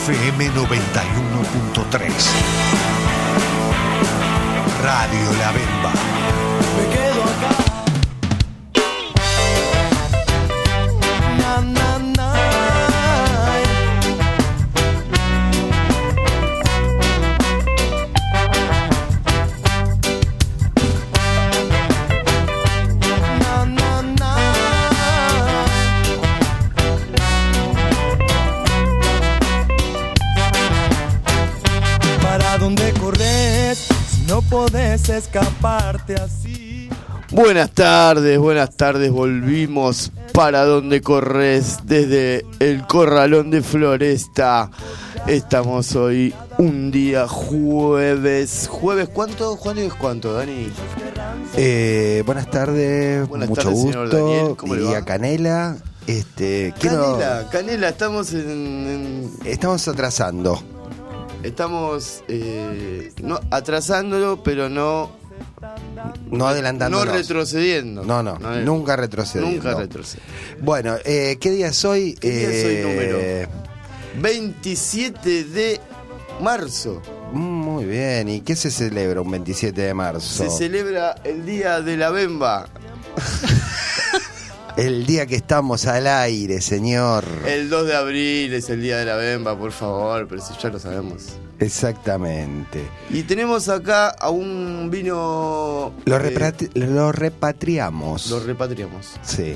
FM 91.3. Radio La Bemba. Me quedo acá. Na, na, na. Na, na, na. ¿Para dónde corres? Si no podés escaparte así. Buenas tardes, volvimos para donde corres desde el Corralón de Floresta. Estamos hoy un día jueves, ¿cuánto? ¿Jueves cuánto, Dani? Buenas tardes, Buenas mucho tardes, gusto. señor Daniel, ¿cómo le y va? a Canela, Canela, estamos estamos atrasando. estamos no, atrasándolo, pero no adelantándonos. no retrocediendo. No, nunca retrocediendo. Nunca retrocediendo. Bueno, ¿qué día es hoy? ¿Qué día es hoy, número? 27 de marzo. Muy bien, ¿y qué se celebra un 27 de marzo? Se celebra el Día de la Bemba. El día que estamos al aire, señor. El 2 de abril es el Día de la Bemba, por favor, pero si ya lo sabemos. Exactamente. Y tenemos acá a un vino... Lo repatriamos. Lo repatriamos. Sí.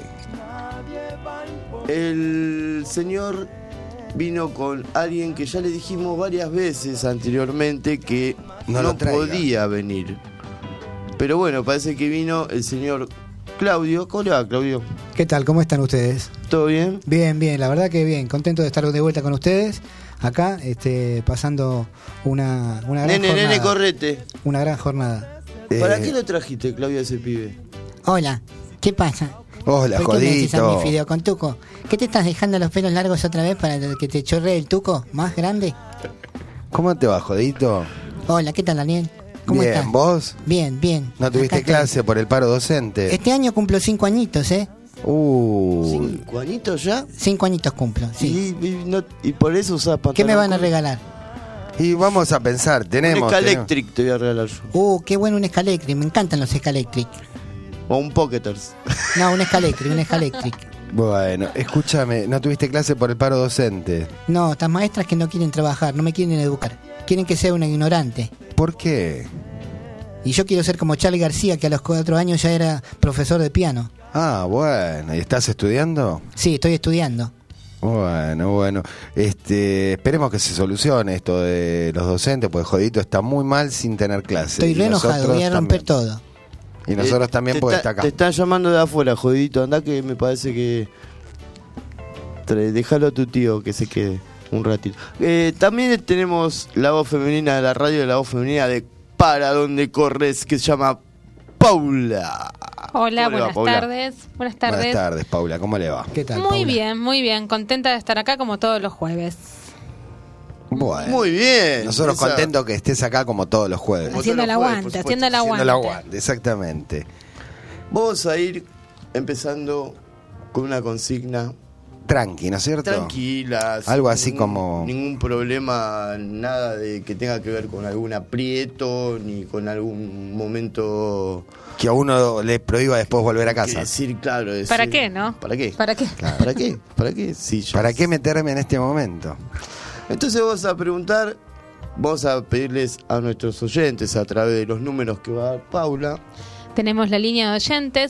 El señor vino con alguien que ya le dijimos varias veces anteriormente que No no lo traiga. podía venir. Pero bueno, parece que vino el señor Claudio. ¿Cómo le va, Claudio? ¿Qué tal? ¿Cómo están ustedes? ¿Todo bien? Bien, bien, la verdad que bien. Contento de estar de vuelta con ustedes. Acá, pasando una gran Nene, jornada. correte. Una gran jornada. ¿Para qué lo trajiste, Claudio, a ese pibe? Hola, ¿qué pasa? Hola, ¿Por qué me decís a Jodito. mi fideo con tuco? ¿Qué te estás dejando los pelos largos otra vez para que te chorree el tuco más grande? ¿Cómo te va, Jodito? Hola, ¿qué tal, Daniel? ¿Cómo Bien, estás? ¿vos? Bien, bien. ¿No tuviste Acá estoy. clase por el paro docente? Este año cumplo 5 añitos, ¿eh? 5 añitos ya. 5 añitos cumplo, sí. Y por eso usás pantalón. ¿Qué me van a corto. regalar? Y vamos a pensar, Un tenemos... Scalectric te voy a regalar yo. Qué bueno un Scalectric, me encantan los Scalectric. O un Pocketers. No, un Scalectric. Bueno, escúchame, ¿no tuviste clase por el paro docente? No, estas maestras que no quieren trabajar, no me quieren educar. Quieren que sea una ignorante. ¿Por qué? Y yo quiero ser como Charlie García, que a los 4 años ya era profesor de piano. Ah, bueno, ¿y estás estudiando? Sí, estoy estudiando. Bueno, esperemos que se solucione esto de los docentes, porque Jodito está muy mal sin tener clase. Estoy Y re enojado, nosotros voy a romper también. todo. Y nosotros también, porque está acá. Te están llamando de afuera, jodidito. Andá que me parece que... Déjalo a tu tío que se quede un ratito. También tenemos la voz femenina de la radio, la voz femenina de Para Donde Corres, que se llama Paula. Hola, ¿Cómo le va, buenas Paula? tardes. Buenas Buenas tardes. tardes, Paula, ¿cómo le va? ¿Qué tal, Muy Paula? bien, muy bien. Contenta de estar acá como todos los jueves. Bueno, Muy bien. nosotros Esa- contentos que estés acá como todos los jueves. Como Haciendo todos el los jueves, aguante, por supuesto. haciendo el Haciendo aguante. el aguante, exactamente. Vamos a ir empezando con una consigna Tranqui, ¿no es cierto? tranquila. sin Algo así como- Ningún problema, nada de que tenga que ver con algún aprieto, ni con algún momento... Que a uno le prohíba después volver a que casa. decir, claro. Decir, ¿Para qué, no? ¿Para qué? ¿Para qué? ¿Para qué? ¿Para qué? Sí, yo- ¿Para qué meterme en este momento? Entonces vamos a preguntar, vamos a pedirles a nuestros oyentes a través de los números que va a dar Paula. Tenemos la línea de oyentes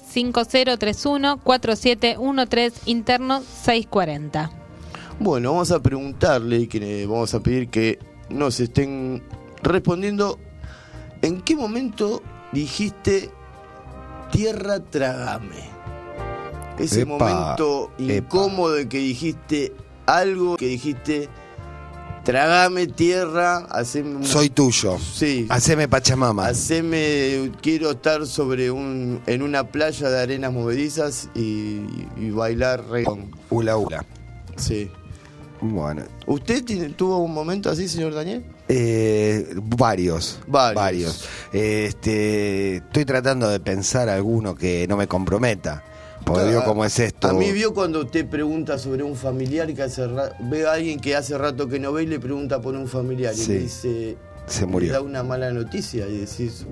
5031-4713 interno 640. Bueno, vamos a preguntarle y que vamos a pedir que nos estén respondiendo en qué momento dijiste tierra trágame. Ese Epa, momento incómodo en que dijiste algo, que dijiste trágame tierra, haceme un... Soy tuyo. Sí. Haceme Pachamama. Quiero estar en una playa de arenas movedizas y bailar reggaetón. Hula hula. Sí. Bueno. ¿Usted tuvo un momento así, señor Daniel? Varios. Estoy tratando de pensar alguno que no me comprometa. Porque digo, ¿cómo es esto? A mí vio cuando usted pregunta sobre un familiar que ve a alguien que hace rato que no ve y le pregunta por un familiar y Sí. le dice, Se murió. le da una mala noticia y decís,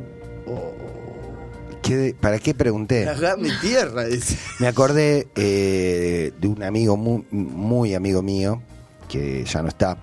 ¿Para qué pregunté? tragame tierra. Dice. Me acordé de un amigo muy amigo mío, que ya no está,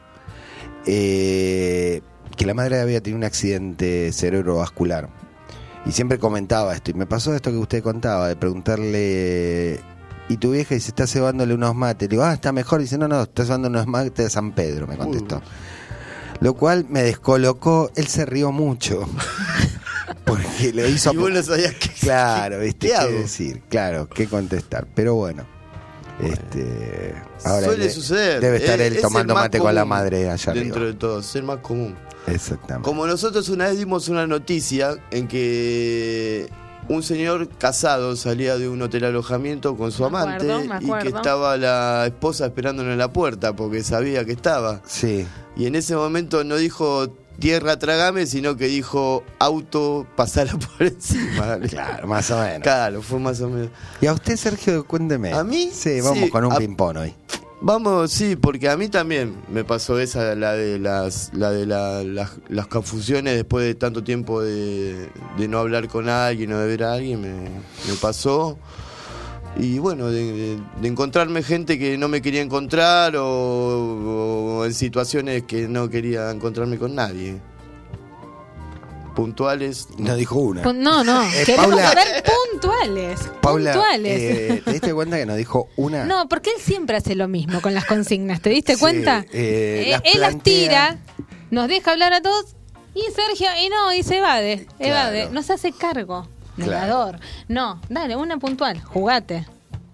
que la madre había tenido un accidente cerebrovascular. Y siempre comentaba esto. Y me pasó esto que usted contaba, de preguntarle, ¿y tu vieja? Dice, está cebándole unos mates. Le digo, está mejor. Dice, no, está cebando unos mates de San Pedro, me contestó. Lo cual me descolocó. Él se rió mucho. Porque lo hizo... Y vos no sabías qué. Claro, ¿viste? ¿Qué ¿Qué hago? decir? Claro, qué contestar. Pero bueno, ahora Suele suceder. debe estar él Es el tomando más mate con la común madre allá dentro arriba. de todo, es el más común. Exactamente. Como nosotros una vez dimos una noticia en que un señor casado salía de un hotel alojamiento con su Me amante acuerdo, me y que acuerdo. estaba la esposa esperándolo en la puerta porque sabía que estaba. Sí. Y en ese momento no dijo tierra tragame, sino que dijo auto pasala por encima. Claro, más o menos. Claro, fue más o menos. Y a usted, Sergio, cuénteme. ¿A mí? Sí, vamos Sí, con un ping-pong hoy. Vamos, sí, porque a mí también me pasó esa, la de las confusiones después de tanto tiempo de no hablar con alguien o de ver a alguien, me pasó. Y bueno, de encontrarme gente que no me quería encontrar o en situaciones que no quería encontrarme con nadie. Puntuales. No dijo una. No, queremos Paula- saber puntuales. Paula, puntuales. ¿te diste cuenta que nos dijo una? No, porque él siempre hace lo mismo con las consignas, ¿te diste Sí, cuenta? las Él las plantea. tira, nos deja hablar a todos y Sergio, y se evade, Claro. no se hace cargo. Claro. Negador. No, dale, una puntual, jugate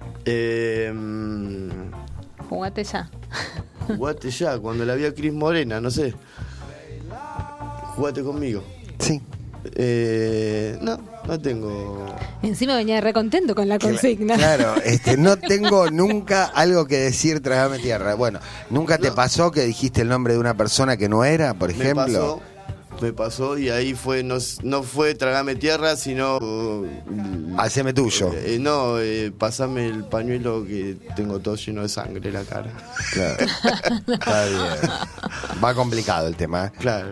ya. Jugate ya, cuando la vi a Cris Morena, no sé. Jugate conmigo. Sí. No tengo. Encima venía recontento con la consigna. Claro, no tengo nunca algo que decir, trágame tierra. Bueno, ¿nunca te pasó que dijiste el nombre de una persona que no era, por ejemplo? Me pasó y ahí fue, no fue tragame tierra, sino Haceme tuyo. pasame el pañuelo que tengo todo lleno de sangre en la cara. Claro. Está bien. Va complicado el tema, ¿eh? Claro.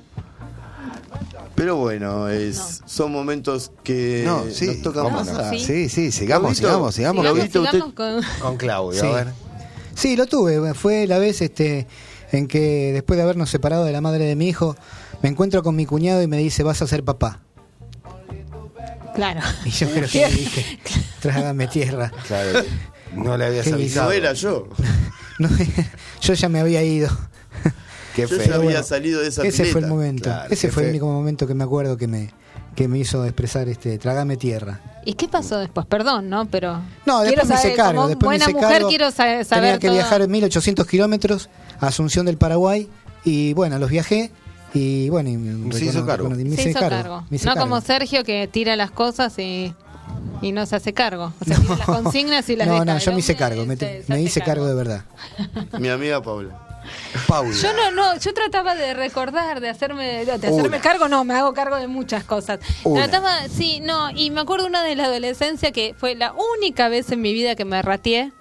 Pero bueno, son momentos que Sí, nos tocan cómo no. pasar. Sí, sigamos. Claudito, Sigamos. Claudito, Sigamos usted- Con Claudio, Sí. a ver. Sí, lo tuve. Fue la vez en que después de habernos separado de la madre de mi hijo, me encuentro con mi cuñado y me dice, vas a ser papá. Claro. Y yo creo que le dije, trágame tierra. Claro, no le habías Qué avisado. No era yo. No, yo ya me había ido. Qué Yo feo. ya había bueno, salido de esa Ese pileta. fue el momento. Claro, Ese qué fue el feo. único momento que me acuerdo que me hizo expresar trágame tierra. ¿Y qué pasó después? Perdón, ¿no? Pero No, quiero después me hice saber, cargo. como Después me buena hice mujer cargo. quiero saber Tenía que todo. viajar 1800 kilómetros a Asunción del Paraguay y bueno, los viajé y bueno, Se hizo cargo. me Se hice hizo cargo. me hice No cargo. como Sergio que tira las cosas y no se hace cargo. O sea, tira las consignas y las deja. No, El yo me hice hombre cargo, me se hice hace cargo de verdad. Mi amiga Paula. Paula. Yo trataba de recordar, de hacerme Una. cargo, no, me hago cargo de muchas cosas. Una. Y me acuerdo una de la adolescencia que fue la única vez en mi vida que me rateé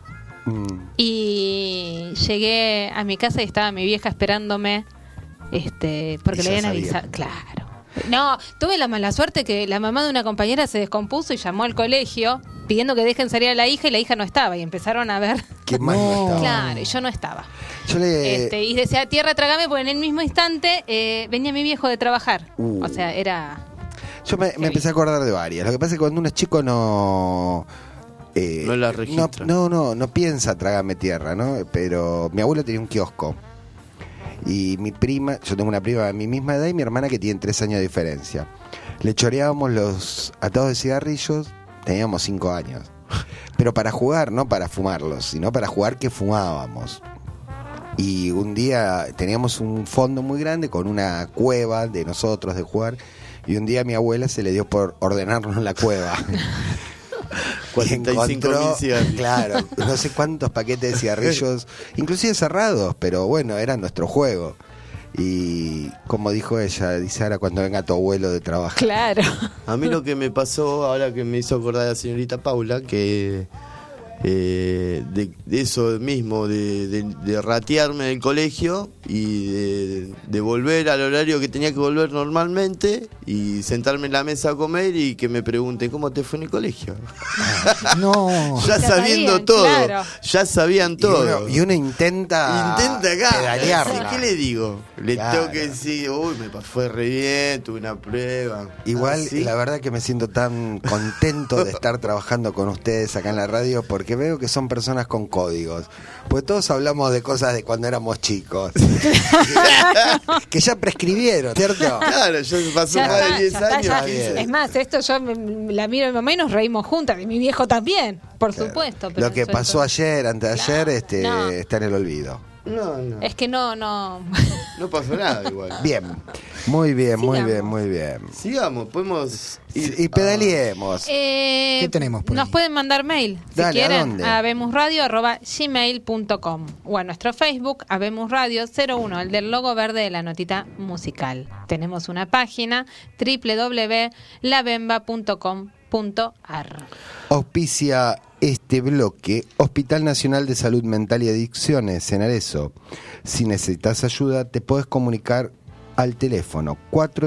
y llegué a mi casa y estaba mi vieja esperándome, porque Y le ya habían sabía. avisado, claro. No, tuve la mala suerte que la mamá de una compañera se descompuso y llamó al colegio pidiendo que dejen salir a la hija y la hija no estaba y empezaron a ver. Qué mal no estaba. Claro, y yo no estaba. Yo le... Y decía, tierra, trágame, porque en el mismo instante venía mi viejo de trabajar. Uh. O sea, era... Yo me empecé a acordar de varias. Lo que pasa es que cuando uno es chico no... No la registra. No piensa trágame tierra, ¿no? Pero mi abuelo tenía un kiosco. Y mi prima, yo tengo una prima de mi misma edad y mi hermana que tiene 3 años de diferencia. Le choreábamos los atados de cigarrillos, teníamos 5 años. Pero para jugar, no para fumarlos, sino para jugar que fumábamos. Y un día teníamos un fondo muy grande con una cueva de nosotros de jugar. Y un día a mi abuela se le dio por ordenarnos la cueva. 45.000 cigarrillos. Claro, no sé cuántos paquetes de cigarrillos, inclusive cerrados, pero bueno, era nuestro juego. Y como dijo ella, dice ahora cuando venga tu abuelo de trabajar. Claro. A mí lo que me pasó, ahora que me hizo acordar la señorita Paula, que de eso mismo, de ratearme del colegio y de volver al horario que tenía que volver normalmente y sentarme en la mesa a comer y que me pregunten cómo te fue en el colegio. No. Ya Ya sabiendo sabían, todo, claro. ya sabían todo. Y uno intenta Acá. pedalearla. ¿Qué le digo? Le Claro. tengo que decir, uy, fue re bien, tuve una prueba. Igual, ¿Ah, sí? la verdad que me siento tan contento de estar trabajando con ustedes acá en la radio porque veo que son personas con códigos. Pues todos hablamos de cosas de cuando éramos chicos. Que ya prescribieron, ¿cierto? Claro, yo pasó Ya más está, de 10 ya está, años. ya. 15. Es más, esto yo la miro a mi mamá y nos reímos juntas, y mi viejo también, por supuesto. Pero Lo que eso- pasó ayer, anteayer, Claro, no. está en el olvido. No. Es que no. No pasó nada igual. Bien, muy bien, muy Sigamos. bien, muy bien. Sigamos, podemos ir. Y pedaleemos. ¿Qué tenemos por Nos ahí? pueden mandar mail, si Dale, ¿a quieren, dónde? a habemusradio@gmail.com o a nuestro Facebook, Habemos Radio 01, el del logo verde de la notita musical. Tenemos una página, www.labemba.com.ar. Auspicia este bloque Hospital Nacional de Salud Mental y Adicciones en Arezzo. Si necesitas ayuda, te puedes comunicar al teléfono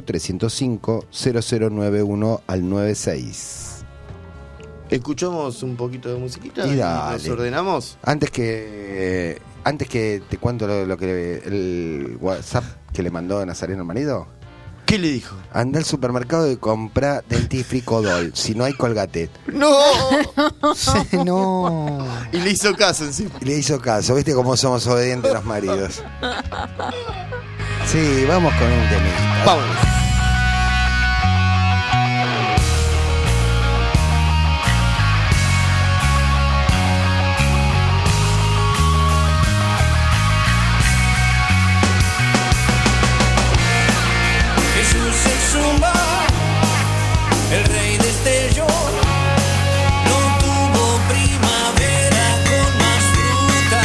4305-0091 al 96. Escuchamos un poquito de musiquita Y y dale. nos ordenamos. Antes que te cuento lo que el WhatsApp que le mandó Nazareno al marido, ¿Qué le dijo? anda al supermercado y compra dentífrico Dol, si no hay Colgate. ¡No! No. Y le hizo caso encima. Y le hizo caso, ¿viste cómo somos obedientes los maridos? Sí, vamos con un temita. Vamos. Jesús el Zumba, el rey destello, no tuvo primavera con más fruta.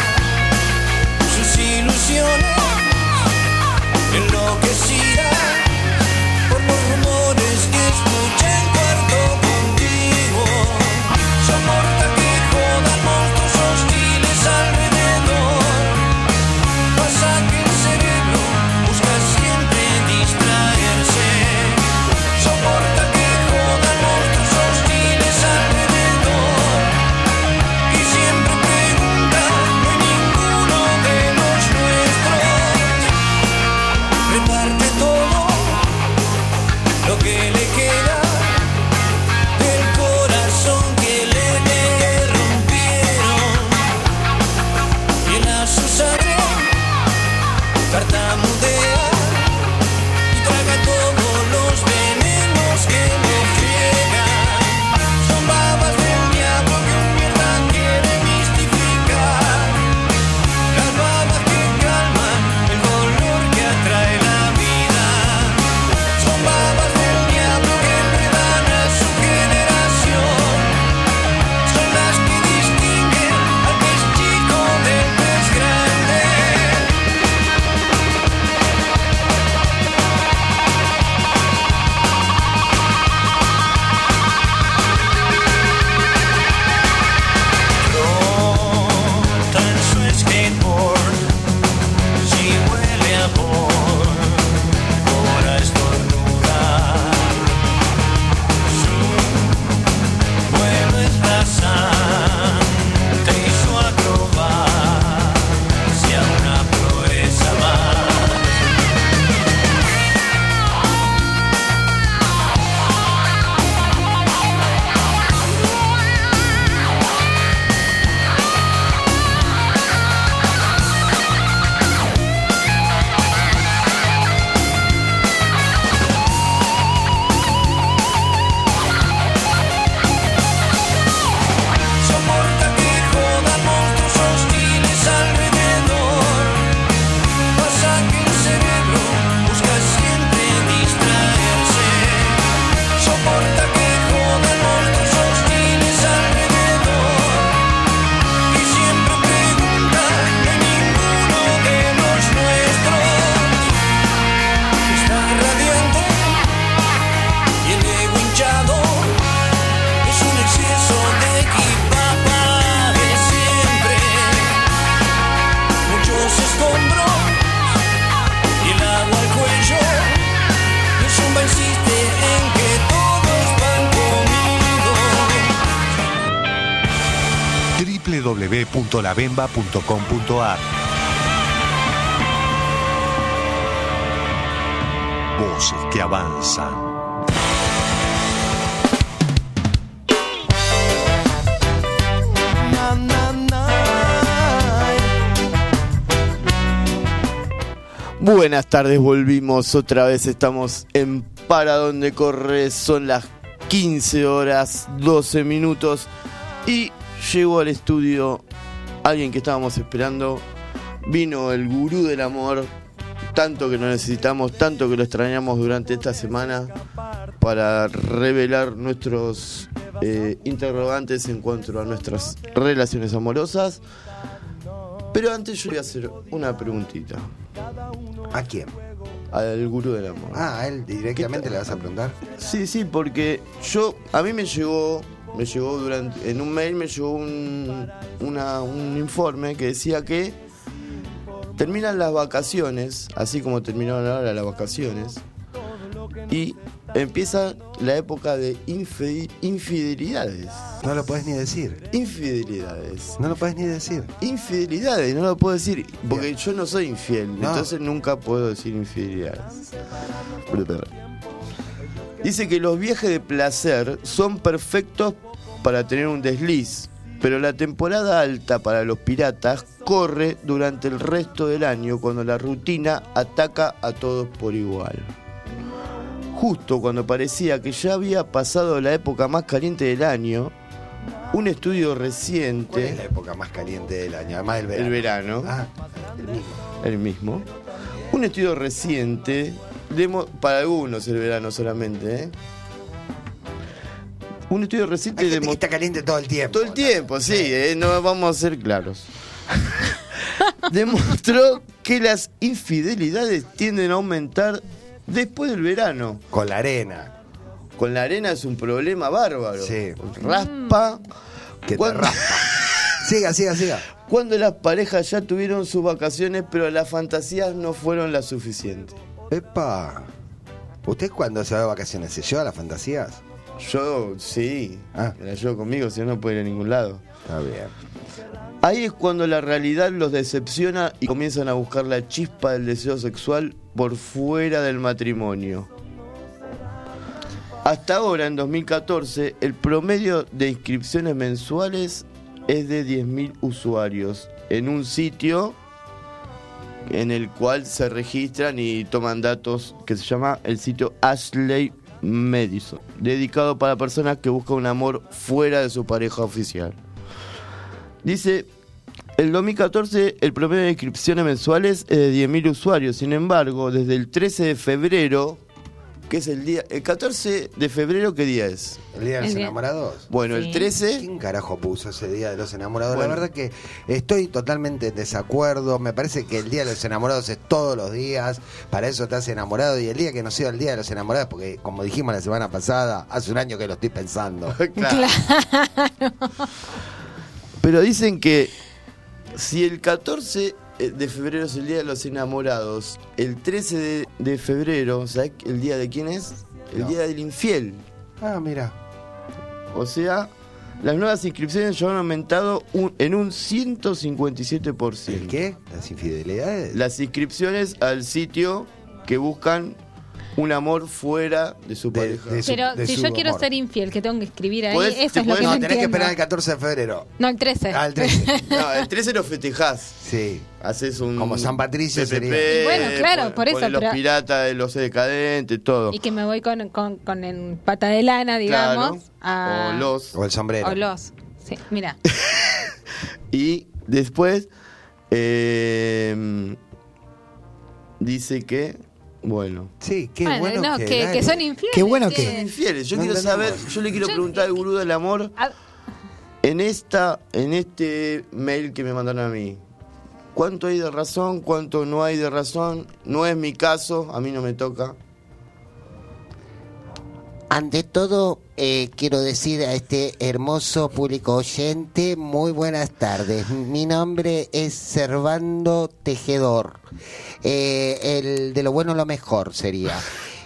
Sus ilusiones enloquecidas www.labemba.com.ar. Voces que avanzan. Buenas tardes, volvimos otra vez, estamos en Para Donde Corre, son las 15 horas 12 minutos y llegó al estudio alguien que estábamos esperando, vino el gurú del amor, tanto que lo necesitamos, tanto que lo extrañamos durante esta semana para revelar nuestros interrogantes en cuanto a nuestras relaciones amorosas. Pero antes yo voy a hacer una preguntita. ¿A quién? Al gurú del amor. Ah, a él directamente le vas a preguntar. Sí, porque a mí me llegó en un mail me llegó un informe que decía que terminan las vacaciones, así como terminaron ahora las vacaciones, y empieza la época de infidelidades. No lo puedes ni decir. Infidelidades. No lo puedes ni decir. Infidelidades, no lo puedo decir, porque yo no soy infiel, No. entonces nunca puedo decir infidelidades. Dice que los viajes de placer son perfectos para tener un desliz, pero la temporada alta para los piratas corre durante el resto del año, cuando la rutina ataca a todos por igual. Justo cuando parecía que ya había pasado la época más caliente del año, un estudio ¿Cuál es reciente... la época más caliente del año? Además del verano. El verano. Ah, el mismo. El mismo. Un estudio reciente, para algunos el verano solamente, ¿eh? Un estudio reciente Hay gente que está caliente todo el tiempo. todo el tiempo, sí, no vamos a ser claros. Demostró que las infidelidades tienden a aumentar después del verano. Con la arena. Con la arena es un problema bárbaro. Sí. Raspa. Que te Cuando- raspa. Siga. Cuando las parejas ya tuvieron sus vacaciones, pero las fantasías no fueron las suficientes. Epa. ¿Usted cuando se va de vacaciones se lleva las fantasías? Yo, sí. Ah. Me la llevo conmigo, si no, no puedo ir a ningún lado. Está bien. Ahí es cuando la realidad los decepciona y comienzan a buscar la chispa del deseo sexual por fuera del matrimonio. Hasta ahora, en 2014, el promedio de inscripciones mensuales es de 10.000 usuarios en un sitio en el cual se registran y toman datos, que se llama el sitio Ashley Madison, dedicado para personas que buscan un amor fuera de su pareja oficial. Dice, el 2014 el promedio de inscripciones mensuales es de 10.000 usuarios. Sin embargo, desde el 13 de febrero, que es el 14 de febrero, ¿qué día es? ¿El día de los El día- enamorados? Bueno, Sí. el 13, ¿Quién carajo puso ese día de los enamorados? Bueno. La verdad que estoy totalmente en desacuerdo. Me parece que el día de los enamorados es todos los días. Para eso estás enamorado. Y el día que no sea el día de los enamorados, porque como dijimos la semana pasada, hace un año que lo estoy pensando. claro. Pero dicen que si el 14 de febrero es el día de los enamorados, el 13 de febrero, ¿sabes el día de quién es? El No. día del infiel. Ah, mira. O sea, las nuevas inscripciones ya han aumentado en un 157%. ¿El qué? ¿Las infidelidades? Las inscripciones al sitio que buscan un amor fuera de su De- pareja. de su- Pero si su yo quiero amor. ser infiel, que tengo que escribir ahí, Podés- eso te es lo podés- que no, No, tenés que entiendo. esperar el 14 de febrero. No, el 13. Ah, el 13. No, el 13 lo festejás. Sí. Haces un... Como San Patricio PPP, sería. Y bueno, claro, por eso, pones los pero- piratas, los decadentes, todo. Y que me voy con en pata de lana, digamos. Claro. a- O los... O el sombrero. O los. Sí, mira. Y después dice que, bueno, Sí, qué Bueno, bueno, no, que dale. son infieles. Qué bueno son que- infieles. Yo No quiero entendemos. saber, yo le quiero Yo- preguntar al gurú del amor Ah, en este mail que me mandaron a mí. ¿Cuánto hay de razón? ¿Cuánto no hay de razón? No es mi caso, a mí no me toca. Ante todo, quiero decir a este hermoso público oyente, muy buenas tardes. Mi nombre es Servando Tejedor. El de lo bueno lo mejor sería.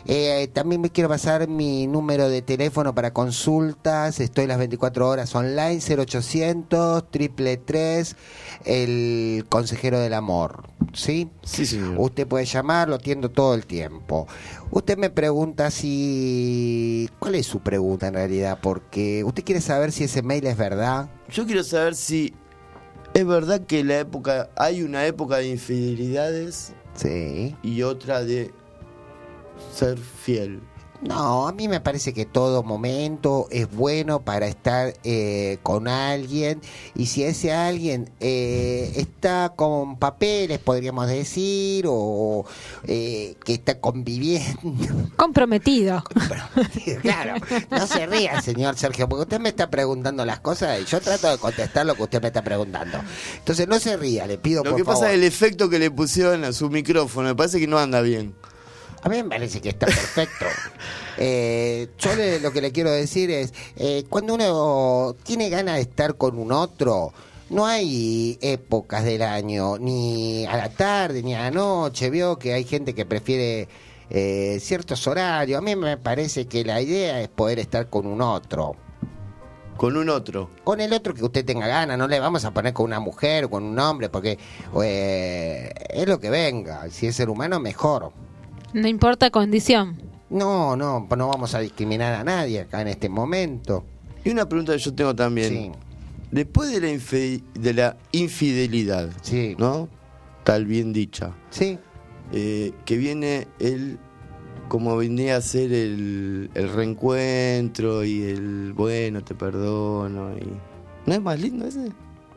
También me quiero pasar mi número de teléfono para consultas. Estoy las 24 horas online, 0800 333 el consejero del amor. ¿Sí? Sí, señor. Usted puede llamar, lo atiendo todo el tiempo. Usted me pregunta si... ¿Cuál es su pregunta en realidad? Porque usted quiere saber si ese mail es verdad. Yo quiero saber si es verdad que hay una época de infidelidades Sí. y otra de ser fiel. No, a mí me parece que todo momento es bueno para estar con alguien, y si ese alguien está con papeles, podríamos decir, o que está conviviendo. Comprometido. Claro, no se ría, señor Sergio, porque usted me está preguntando las cosas y yo trato de contestar lo que usted me está preguntando. Entonces no se ría, le pido Lo por que favor. pasa es el efecto que le pusieron a su micrófono, me parece que no anda bien. A mí me parece que está perfecto. Lo que le quiero decir es, cuando uno tiene ganas de estar con un otro, no hay épocas del año, ni a la tarde, ni a la noche. Veo que hay gente que prefiere ciertos horarios. A mí me parece que la idea es poder estar con un otro. Con un otro. Con el otro que usted tenga ganas, no le vamos a poner con una mujer o con un hombre, porque es lo que venga. Si es ser humano, mejor. No importa condición. No vamos a discriminar a nadie acá en este momento. Y una pregunta que yo tengo también. Sí. Después de la infidelidad, Sí. ¿no? Tal bien dicha. Sí. Que viene como venía a ser el reencuentro y el bueno, te perdono. ¿No es más lindo ese?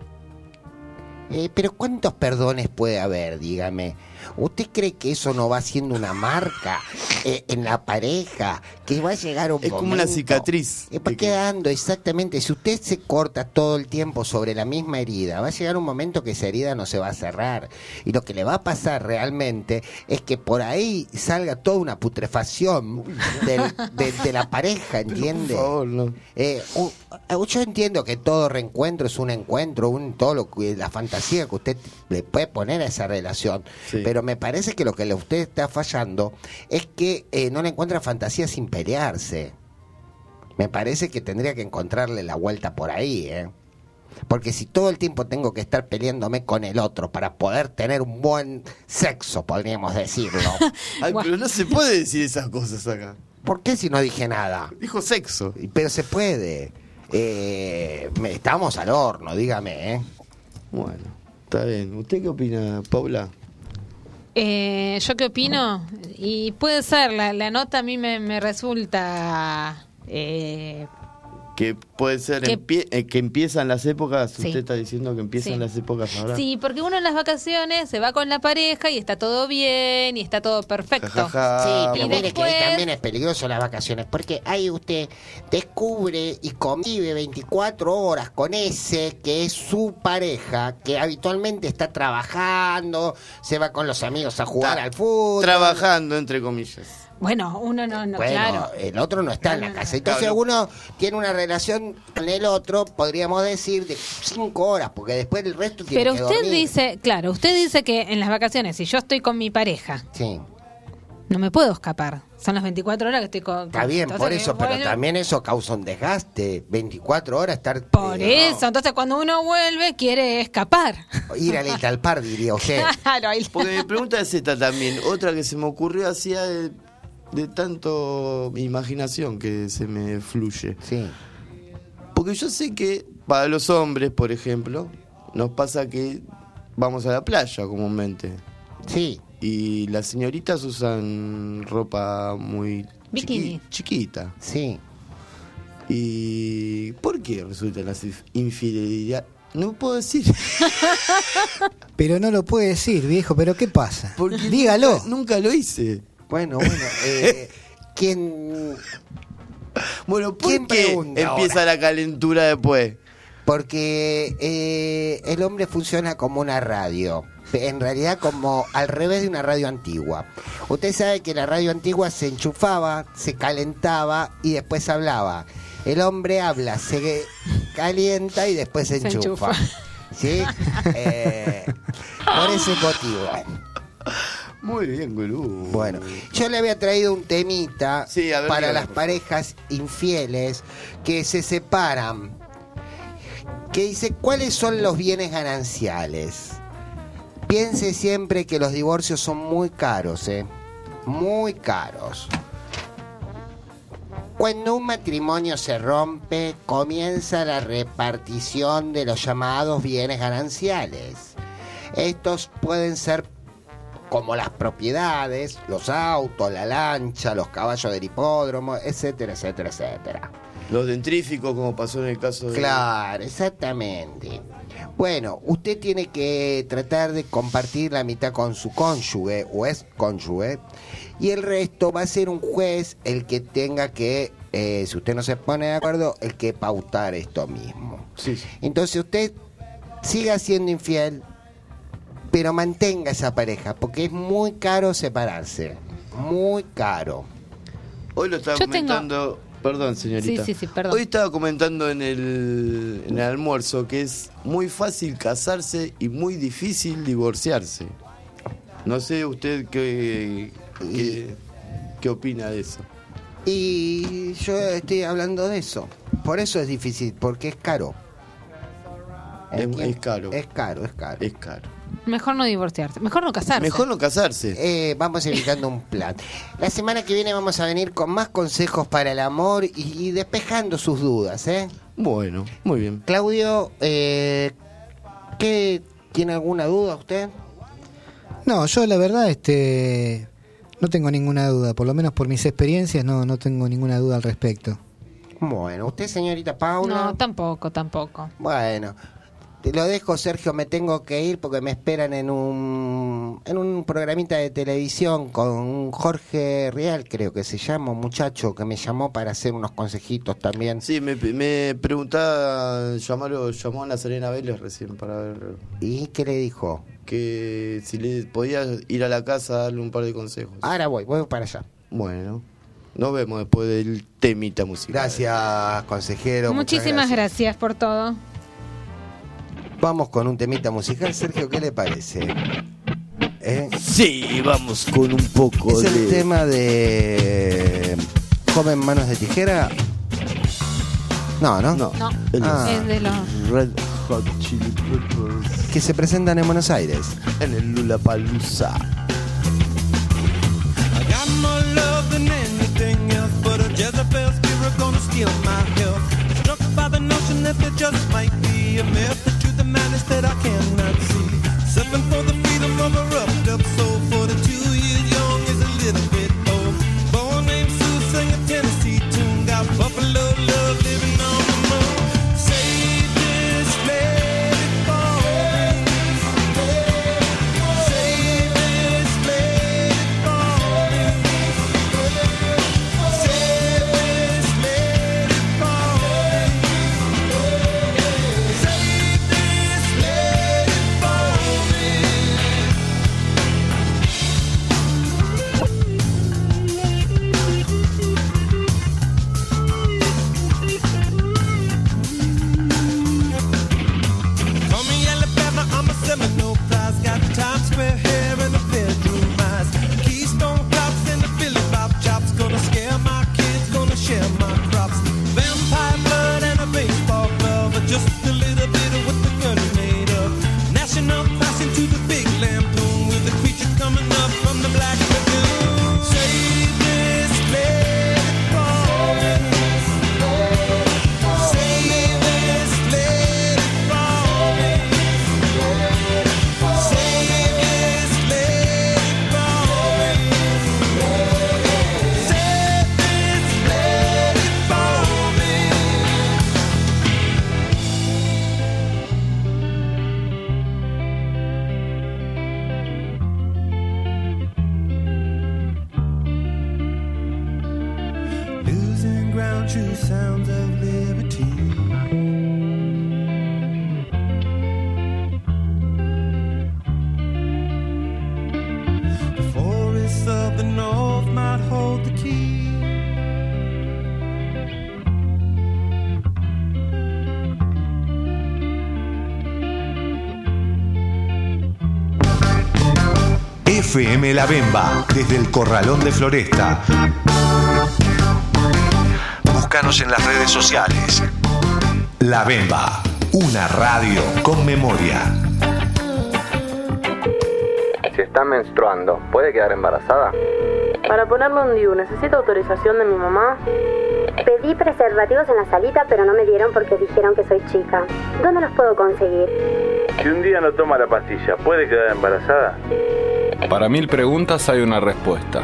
Pero ¿cuántos perdones puede haber, dígame? ¿Usted cree que eso no va siendo una marca en la pareja? Que va a llegar un momento... Es como una cicatriz. Va quedando, exactamente. Si usted se corta todo el tiempo sobre la misma herida, va a llegar un momento que esa herida no se va a cerrar. Y lo que le va a pasar realmente es que por ahí salga toda una putrefacción de la pareja, ¿entiende? Por favor, no. Yo entiendo que todo reencuentro es un encuentro, la fantasía que usted le puede poner a esa relación. Sí. Pero me parece que lo que usted está fallando es que no le encuentra fantasía sin pelearse. Me parece que tendría que encontrarle la vuelta por ahí, ¿eh? Porque si todo el tiempo tengo que estar peleándome con el otro para poder tener un buen sexo, podríamos decirlo. Ay, pero no se puede decir esas cosas acá. ¿Por qué si no dije nada? Dijo sexo. Pero se puede. Estamos al horno, dígame, ¿eh? Bueno, está bien. ¿Usted qué opina, Paula? ¿Yo qué opino? Y puede ser, la nota a mí me resulta... Que puede ser que empiezan las épocas. Sí. Usted está diciendo que empiezan Sí. las épocas ahora. Sí, porque uno en las vacaciones se va con la pareja y está todo bien y está todo perfecto. Ja, ja, ja. Sí, pero Y mire después- que también es peligroso las vacaciones, porque ahí usted descubre y convive 24 horas con ese que es su pareja, que habitualmente está trabajando, se va con los amigos a jugar al fútbol. Trabajando, entre comillas. Bueno, uno no, Bueno, claro. el otro no está en la casa. Entonces Claro. uno tiene una relación con el otro, podríamos decir, de 5 horas, porque después el resto tiene Pero que usted dormir. dice, claro, usted dice que en las vacaciones, si yo estoy con mi pareja, Sí, no me puedo escapar. Son las 24 horas que estoy con... está bien, entonces, por eso, pero bueno, también eso causa un desgaste. 24 horas estar... Por no, eso, entonces cuando uno vuelve quiere escapar. ir al Italpar, diría usted. Claro, ahí- Porque mi pregunta es esta también. Otra que se me ocurrió hacía de tanto imaginación que se me fluye. Sí, Porque yo sé que para los hombres, por ejemplo, nos pasa que vamos a la playa comúnmente. sí. Y las señoritas usan ropa muy Bikini. chiquita. Sí. ¿Y por qué resultan las infidelidades? No puedo decir. Pero no lo puede decir, viejo, pero ¿qué pasa? Porque Dígalo. Nunca lo hice. Bueno, ¿quién...? Bueno, ¿por ¿Quién qué pregunta empieza ahora? la calentura después? Porque el hombre funciona como una radio. En realidad como al revés de una radio antigua. Usted sabe que la radio antigua se enchufaba, se calentaba y después hablaba. El hombre habla, se calienta y después se enchufa. ¿Sí? Por ese motivo. Muy bien, gurú. Bueno, yo le había traído un temita Sí, a ver, para dígame, las por parejas infieles que se separan. Que dice, ¿cuáles son los bienes gananciales? Piense siempre que los divorcios son muy caros, muy caros. Cuando un matrimonio se rompe, comienza la repartición de los llamados bienes gananciales. Estos pueden ser como las propiedades, los autos, la lancha, los caballos del hipódromo, etcétera, etcétera, etcétera. Los dentríficos, como pasó en el caso de... Claro, exactamente. Bueno, usted tiene que tratar de compartir la mitad con su cónyuge o ex cónyuge, y el resto va a ser un juez el que tenga que, si usted no se pone de acuerdo, el que pautar esto mismo. Sí, sí. Entonces usted siga siendo infiel, pero mantenga esa pareja, porque es muy caro separarse, muy caro. Hoy lo estaba Yo tengo- comentando... Perdón, señorita. Sí, perdón. Hoy estaba comentando en el almuerzo que es muy fácil casarse y muy difícil divorciarse. No sé usted qué opina de eso. Y yo estoy hablando de eso. Por eso es difícil, porque es caro. Es caro. Es caro, es caro. Es caro. Mejor no divorciarse. Mejor no casarse. Mejor no casarse. Vamos evitando un plan. La semana que viene vamos a venir con más consejos para el amor y despejando sus dudas, ¿eh? Bueno, muy bien. Claudio, ¿qué tiene alguna duda usted? No, yo la verdad no tengo ninguna duda, por lo menos por mis experiencias no tengo ninguna duda al respecto. Bueno, ¿usted, señorita Paula? No, tampoco. Bueno, te lo dejo, Sergio, me tengo que ir porque me esperan en un programita de televisión con Jorge Real, creo que se llama, un muchacho que me llamó para hacer unos consejitos también. Sí, me preguntaba, llamó a la Serena Vélez recién para ver ¿Y qué le dijo? que si le podía ir a la casa a darle un par de consejos. Ahora voy para allá. Bueno, nos vemos después del temita musical. Gracias, consejero. muchas Muchísimas gracias por todo. Vamos con un temita musical, Sergio, ¿qué le parece? Sí, vamos con un poco ¿Es el de... tema de Joven Manos de Tijera? No. No, el Es de los... Red Hot Chili Peppers Que se presentan en Buenos Aires. en el Lollapalooza. I got more love than anything else, but a Jezebel spirit gonna steal my health. Struck by the notion that there just might be a myth, the truth of madness that I cannot see. Surfing for the freedom of a roughed up soul, 42 years young is a little bit old. Born named Sue, sing a Tennessee tune, got buffalo love living on the moon. Save this, let it fall. Save this, let it fall. Save this, let it fall. Save this, let it fall. Call me Alabama, I'm a Seminole prize. Got Times Square hair and a bedroom eyes. Keystone cops and the Philly Bob chops. Gonna scare my kids, gonna share my crops. Vampire blood and a baseball glove. Just a little bit of what the gun made of. National fashion to the big lampoon. With the creature coming up from the Black Lagoon. Save this, let it fall. Save this, let it fall. Save this, let it fall. Save this, let it fall. Losing ground, true sounds of liberty. The forests of the north might hold the key. FM La Bemba, desde el Corralón de Floresta. Búscanos en las redes sociales. La Bemba, una radio con memoria. Si está menstruando, ¿puede quedar embarazada? Para ponerme un DIU, ¿necesito autorización de mi mamá? Pedí preservativos en la salita, pero no me dieron porque dijeron que soy chica. ¿Dónde los puedo conseguir? Si un día no toma la pastilla, ¿puede quedar embarazada? Para 1000 preguntas hay una respuesta.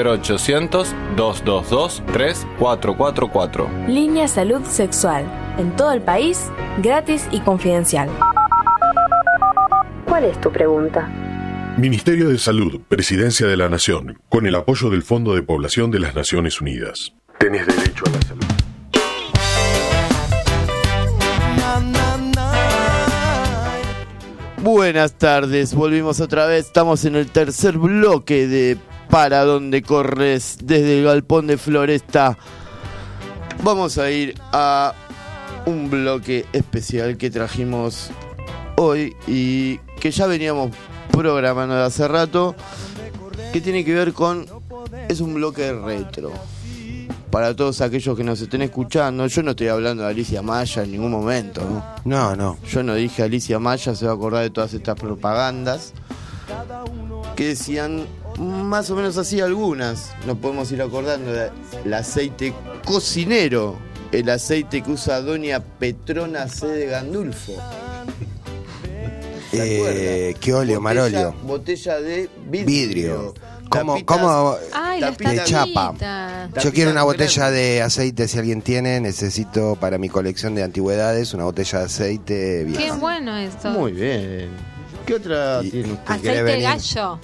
0800-222-3444. Línea Salud Sexual. En todo el país, gratis y confidencial. ¿Cuál es tu pregunta? Ministerio de Salud, Presidencia de la Nación, con el apoyo del Fondo de Población de las Naciones Unidas. Tenés derecho a la salud. Buenas tardes, volvimos otra vez. Estamos en el tercer bloque de Para Dónde Corres desde el Galpón de Floresta. Vamos a ir a un bloque especial que trajimos hoy y que ya veníamos programando de hace rato, que tiene que ver con... es un bloque retro. Para todos aquellos que nos estén escuchando, yo no estoy hablando de Alicia Maya en ningún momento, ¿no? No. Yo no dije Alicia Maya, se va a acordar de todas estas propagandas que decían más o menos así algunas. Nos podemos ir acordando del aceite cocinero, el aceite que usa doña Petrona C. de Gandulfo. ¿Qué óleo, marolio? Botella de Vidrio. ¿Cómo? Ay, las De chapa. tapitas. Yo quiero una botella de aceite, si alguien tiene. Necesito para mi colección de antigüedades una botella de aceite vieja. Qué bueno esto. Muy bien. ¿Qué otra tiene usted? Aceite gallo.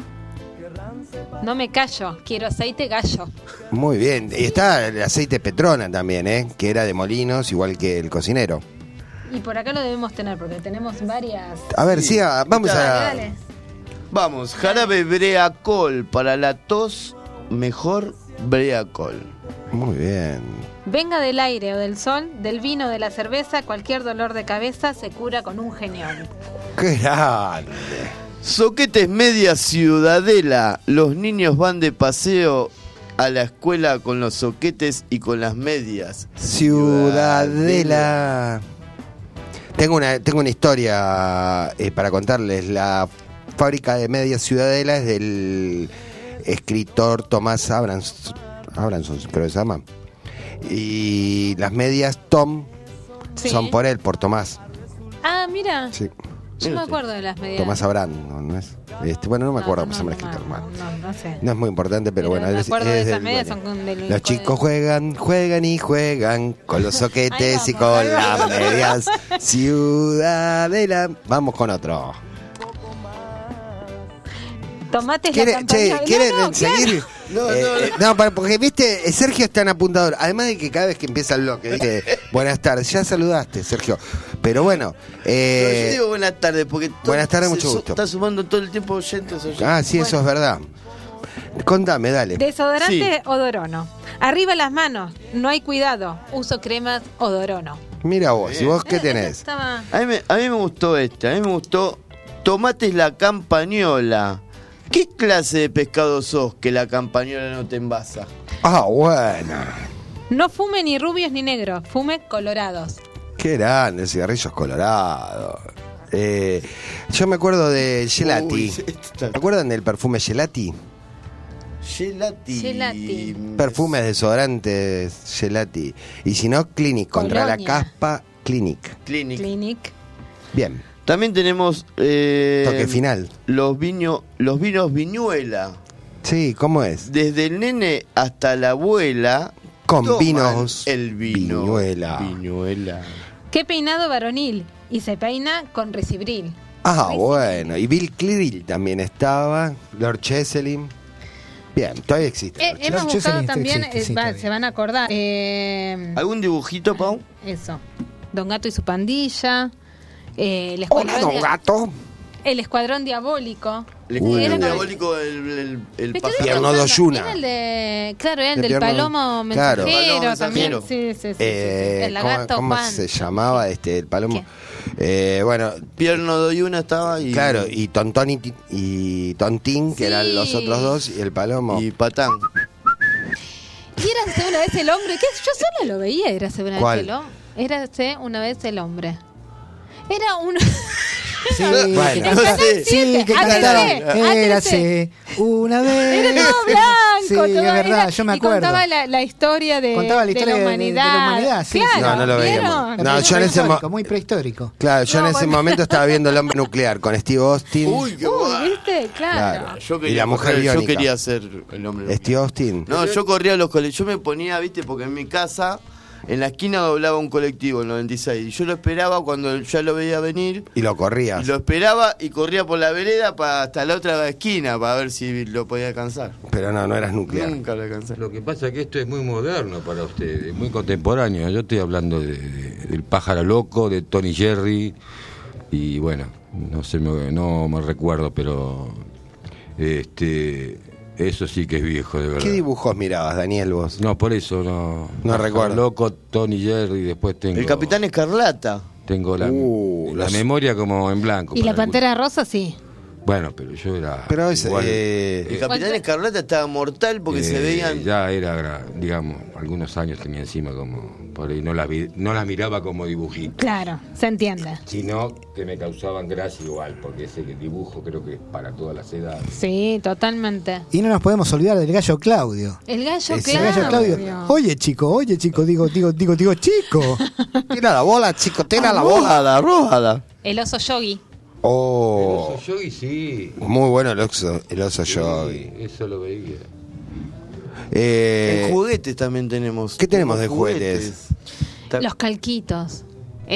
No me callo, quiero aceite gallo. Muy bien. Y está el aceite Petrona también, que era de molinos, igual que el cocinero. Y por acá lo debemos tener, porque tenemos varias... A ver, sí, vamos a... Dale. Vamos, jarabe Breacol para la tos, mejor Breacol. Muy bien. Venga del aire o del sol, del vino, de la cerveza, cualquier dolor de cabeza se cura con un geniol. ¡Qué grande! Soquetes Media Ciudadela. Los niños van de paseo a la escuela con los soquetes y con las medias. Ciudadela. Tengo una historia para contarles. La fábrica de medias Ciudadela es del escritor Tomás Abramson, creo que se llama. Y las medias Tom son por él, por Tomás. Ah, mira. Sí. Yo me acuerdo de las medias. Tomás Abraham, ¿no es? Bueno, no me acuerdo cómo se llama el escritor. No sé. No es muy importante, pero bueno. Me acuerdo de esas del medias, dueño. son del... Los chicos juegan con los soquetes y con las medias Ciudadela. Vamos con otro. Tomates la campaña. ¿Quieren seguir? Claro. No, porque viste, Sergio es tan apuntador. Además de que cada vez que empieza el bloque, dice, buenas tardes, ya saludaste, Sergio. Pero bueno. Yo digo buenas tardes porque buenas tardes, mucho gusto. Está sumando todo el tiempo oyentes. Ah, sí, bueno. Eso es verdad. Contame, dale. Desodorante Odorono. Arriba las manos, no hay cuidado. Uso cremas Odorono. Mira vos, ¿y vos qué tenés? A mí me gustó este. A mí me gustó Tomates la Campañola. ¿Qué clase de pescado sos que la campañola no te envasa? Ah, bueno. No fume ni rubios ni negros, fume colorados. Qué grande, cigarrillos colorados. Yo me acuerdo de Gelati. ¿Se acuerdan del perfume Gelati? Gelati. Perfumes, desodorantes, Gelati. Y si no, Clinic. Contra la caspa, Clinic. Bien. También tenemos toque final. Los vinos Viñuela. Sí, ¿cómo es? Desde el nene hasta la abuela con vinos el vino Viñuela. Qué peinado varonil, y se peina con Ricibril. Ah, bueno, y Bill Clyrill también estaba, Lord Cheselin. Bien, todavía existe. Hemos buscado también, se van a acordar. ¿Algún dibujito, Pau? Eso. Don Gato y su pandilla. Hola, Don Gato. El Escuadrón Diabólico. El Escuadrón Diabólico, el Pierno Doyuna. Era el de, claro, era el del Palomo Mensajero, claro. también. Sí. El Lagarto ¿Cómo Juan. se llamaba el Palomo? Bueno, Pierre no doy una estaba y... claro, y Tontón y Tontín, que Sí. eran los otros dos, y el Palomo. Y Patán. Y érase una vez el hombre, que yo sola lo veía, érase una ¿Cuál? vez el hombre. Érase una vez el hombre. Era un... Sí, Bueno. que No cantaba, sé. sí, que ATC, cantaba. Érase una vez. Era todo blanco. Sí, todo es verdad, era- yo me y acuerdo. contaba la historia de, Contaba la historia de de la la humanidad. humanidad, sí, sí. Claro, No, no lo veíamos. ¿vieron? No, yo en ese Prehistórico, muy prehistórico. Claro, yo No, en ese bueno. momento estaba viendo El Hombre Nuclear con Steve Austin. Uy, qué guay. ¿viste? Claro. Claro. Yo Y la mujer yo biónica. quería ser el hombre. Steve Austin. No, yo corría a los colegios. Yo me ponía, viste, porque en mi casa, en la esquina doblaba un colectivo, el 96. Y yo lo esperaba cuando ya lo veía venir. Y lo corrías. Y lo esperaba y corría por la vereda hasta la otra esquina para ver si lo podía alcanzar. Pero no eras nuclear. Nunca lo alcancé. Lo que pasa es que esto es muy moderno para ustedes, muy contemporáneo. Yo estoy hablando del pájaro loco, de Tony Jerry, y bueno, no me recuerdo, pero eso sí que es viejo, de verdad. ¿Qué dibujos mirabas, Daniel, vos? No, por eso no. No Pájaro recuerdo. Loco, Tony Jerry, después tengo. El Capitán Escarlata. Tengo la los- memoria como en blanco. Y la para Pantera Rosa, sí. Bueno, pero yo era. Pero ese, igual, El Capitán Escarlata estaba mortal porque se veían. Ya era, digamos, algunos años tenía encima como. Por ahí no las miraba como dibujito. Claro, se entiende. Sino que me causaban gracia igual, porque ese dibujo creo que es para todas las edades. Sí, totalmente. Y no nos podemos olvidar del gallo Claudio. El gallo El gallo Claudio. Oye, chico, digo, chico. Tira la bola, chico, tira la bola. Arrojada. El oso yogi. Oh, El oso yogi, sí. muy bueno el oso yogi. Sí, eso lo veía. En juguetes también tenemos. ¿Qué tenemos de juguetes? Los calquitos.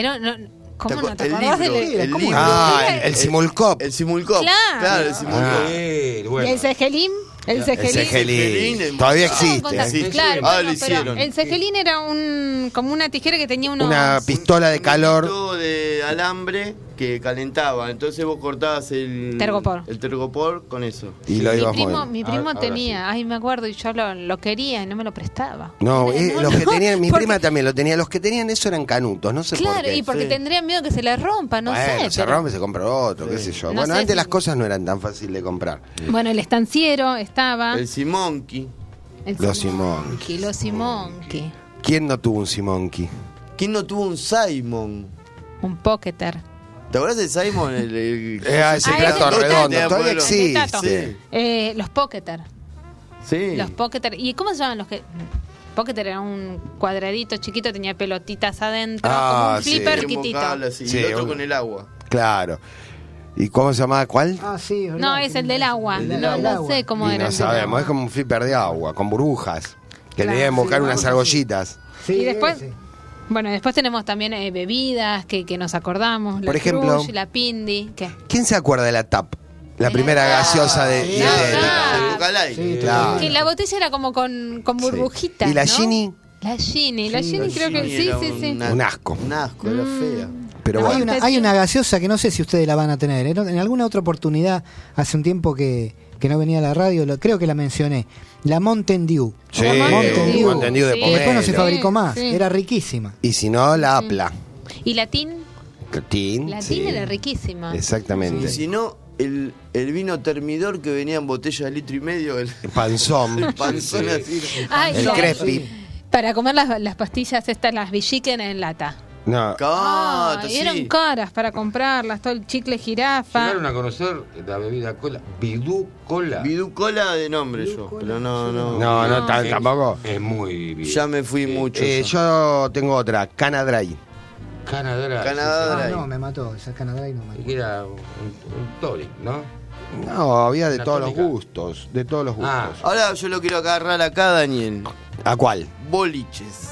¿Cómo no te el acordás libro, del el ¿cómo libro. no? El Simulcop. El Simulcop. Claro. El Simulcop. ¿Y Bueno. el cegelín? El El cegelín. Cegelín. Todavía existe. ¿eh? Claro, Ah, bueno, lo pero hicieron. el cegelín era como una tijera que tenía unos... Una pistola de calor. Un hilito de alambre que calentaba. Entonces vos cortabas el Tergopor. El tergopor con eso. Y lo ibas moviendo. Mi primo Ahora tenía, ay, me acuerdo, y yo lo quería y no me lo prestaba. No, los que tenían, mi porque- prima también lo tenía. Los que tenían eso eran canutos, no sé por Claro, qué. y porque Sí. tendrían miedo que se le rompa, no bueno, sé. se pero- rompe, se compra otro, qué sé yo. No Bueno, sé antes si- las cosas no eran tan fáciles de comprar. Bueno, el estanciero estaba. El Simonki. Los Simonki. Los Simonki. ¿Quién no tuvo un Simonki? ¿Quién no tuvo un Simon? Un pocketer. ¿Te acuerdas de Simon? Ese Ah, plato ese redondo, Tato. todavía Bueno, El de Tato. existe. Los pocketer. Sí. Los pocketer. ¿Y cómo se llaman los que...? Pocketer era un cuadradito chiquito, tenía pelotitas adentro, como un sí. flipper Que chiquitito. embocaba así, Sí, y el otro uno. con el agua. Claro. ¿Y cómo se llamaba? ¿Cuál? Ah, sí, es verdad. No, es el del agua. El del No, agua. no sé cómo Y era no el del sabemos, agua. es como un flipper de agua, con burbujas. Que Claro, le deben buscar sí, unas sí. argollitas. Sí, Y después, ese. bueno, después tenemos también bebidas que nos acordamos. La Por ejemplo- Crush, la Pindi. ¿Qué? ¿Quién se acuerda de la TAP? La De primera la TAP. gaseosa de Sí, dietética. Ah. Coca-Cola. Sí, Claro. Que la botella era como con burbujitas. ¿Y la ¿no? Ginny? La Ginny. La Sí, Ginny La creo que Ginny sí, era sí, sí. Un asco. Un asco, era fea. Pero No, bueno. Hay una gaseosa que no sé si ustedes la van a tener. En alguna otra oportunidad, hace un tiempo que no venía a la radio, creo que la mencioné. La Mountain Dew. Sí, Mountain Dew. Mountain Dew de Sí. Que después no se pomelo. fabricó más. Sí. Era riquísima. Y si no, la Apla. Y la Tin. Tin, La sí. Tin era riquísima. Exactamente. Y si no, el vino termidor que venía en botella de 1,5 litros. El Panzón. panzón así. Ay, El la- Crespi. Para comer las pastillas estas, las Villiquen en lata. No. Cata, Y eran sí. caras para comprarlas, todo el chicle jirafa. Llegaron a conocer la bebida cola, Bidú Cola. Bidú Cola de nombre yo, pero no. No, tampoco. Es muy bien. Ya me fui mucho. Yo tengo otra, Cana Dry. Canadá. Canadá. Ah, Dry. no, me mató. Esa Canadá y no me mató. Que era un tonic, ¿no? No, había de Una todos los tónica. gustos. De todos los gustos. Ah. Ahora yo lo quiero agarrar acá, Daniel. ¿A cuál? Boliches.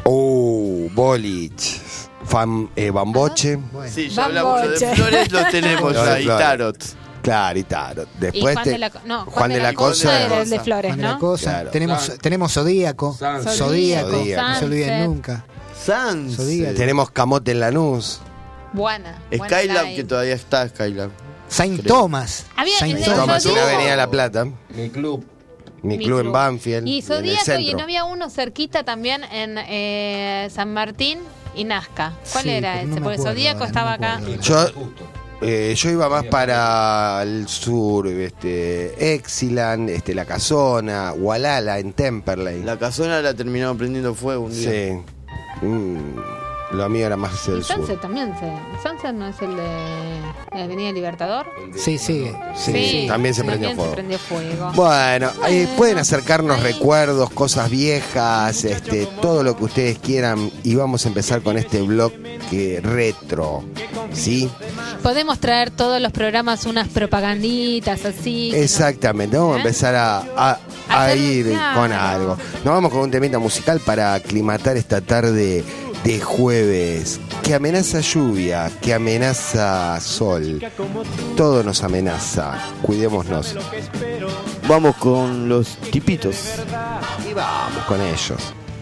Bolich. Bamboche. Bueno. Sí, ya hablamos Bamboche. de flores, los tenemos Los ya, de y flores. tarot. Claro, y tarot. Y Después Juan de la, no, Juan de la Cosa. era el de Flores, Juan de la ¿no? Cosa. Claro. Tenemos Zodíaco. Sunset. Zodíaco. Zodíaco. No se olviden Sunset. nunca. Sans. Zodíaco. Tenemos Camote en Lanús. Buena. Skylab, Line. que todavía está Skylab. Saint Creo. Thomas. Había- Saint en el Thomas. Thomas en Zodíaco. Avenida La Plata. Mi club. Mi club en Banfield. Y en el Zodíaco, y centro. no había uno cerquita también en San Martín, y Nazca. ¿Cuál Sí, era pero no ese? me Porque acuerdo Zodíaco ahora, estaba no me acá. acuerdo. Yo iba más para el sur, Exiland, La Casona, Gualala en Temperley. La casona la terminaron prendiendo fuego un día. Sí. Lo mío era más el Y sur. Sunset también Sunset no es el de Avenida Libertador. Sí, sigue. Sí, también se prendió fuego. Se prendió fuego. Bueno, pueden acercarnos recuerdos, cosas viejas, todo lo que ustedes quieran, y vamos a empezar con este bloque retro, ¿sí? Podemos traer todos los programas unas propaganditas así. Exactamente, vamos a empezar a ir claro. con algo. Nos vamos con un temita musical para aclimatar esta tarde de jueves, que amenaza lluvia, que amenaza sol, todo nos amenaza, cuidémonos. Vamos con los tipitos. Y vamos con ellos.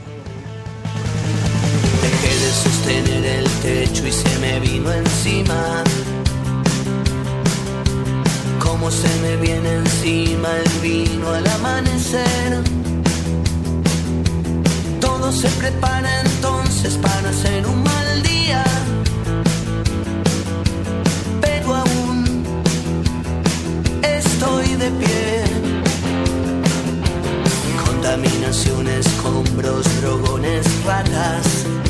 Dejé de sostener el techo y se me vino encima. Como se me viene encima el vino al amanecer. Todo se prepara entonces para hacer un mal día. Pero aún estoy de pie. Contaminación, escombros, drogones, ratas.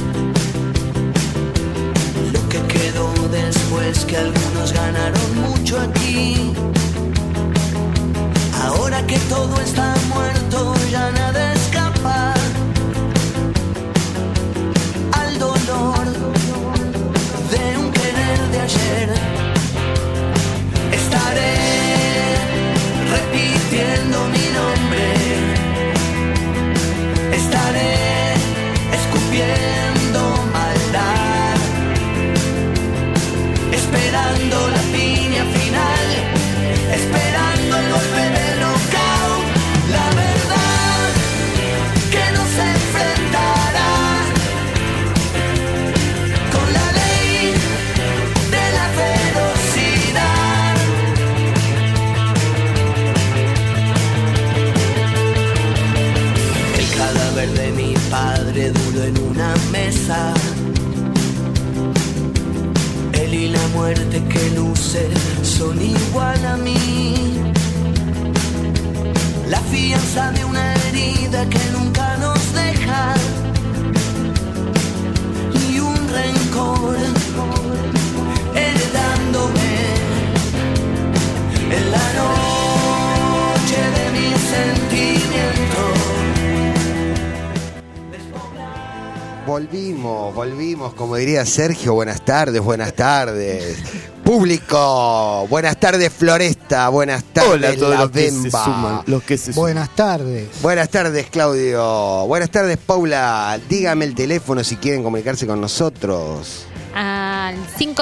Lo que quedó después que algunos ganaron mucho aquí. Ahora que todo está muerto, ya nada escapa al dolor de un querer de ayer. Estaré repitiendo mi nombre. Estaré escupiendo maldad, esperando la piña final, esperando el golpe del knockout. La verdad que no se enfrentará con la ley de la ferocidad. El cadáver de mi padre duro en una mesa. Él y la muerte que luce son igual a mí. La fianza de una herida que nunca nos deja. Y un rencor heredándome en la noche de mi sentimiento. Volvimos, como diría Sergio, buenas tardes. Público, buenas tardes Floresta, buenas tardes. Hola a todos La los que se Bemba. suman, los que se suman. Buenas tardes. Buenas tardes Claudio, buenas tardes Paula, dígame el teléfono si quieren comunicarse con nosotros. Al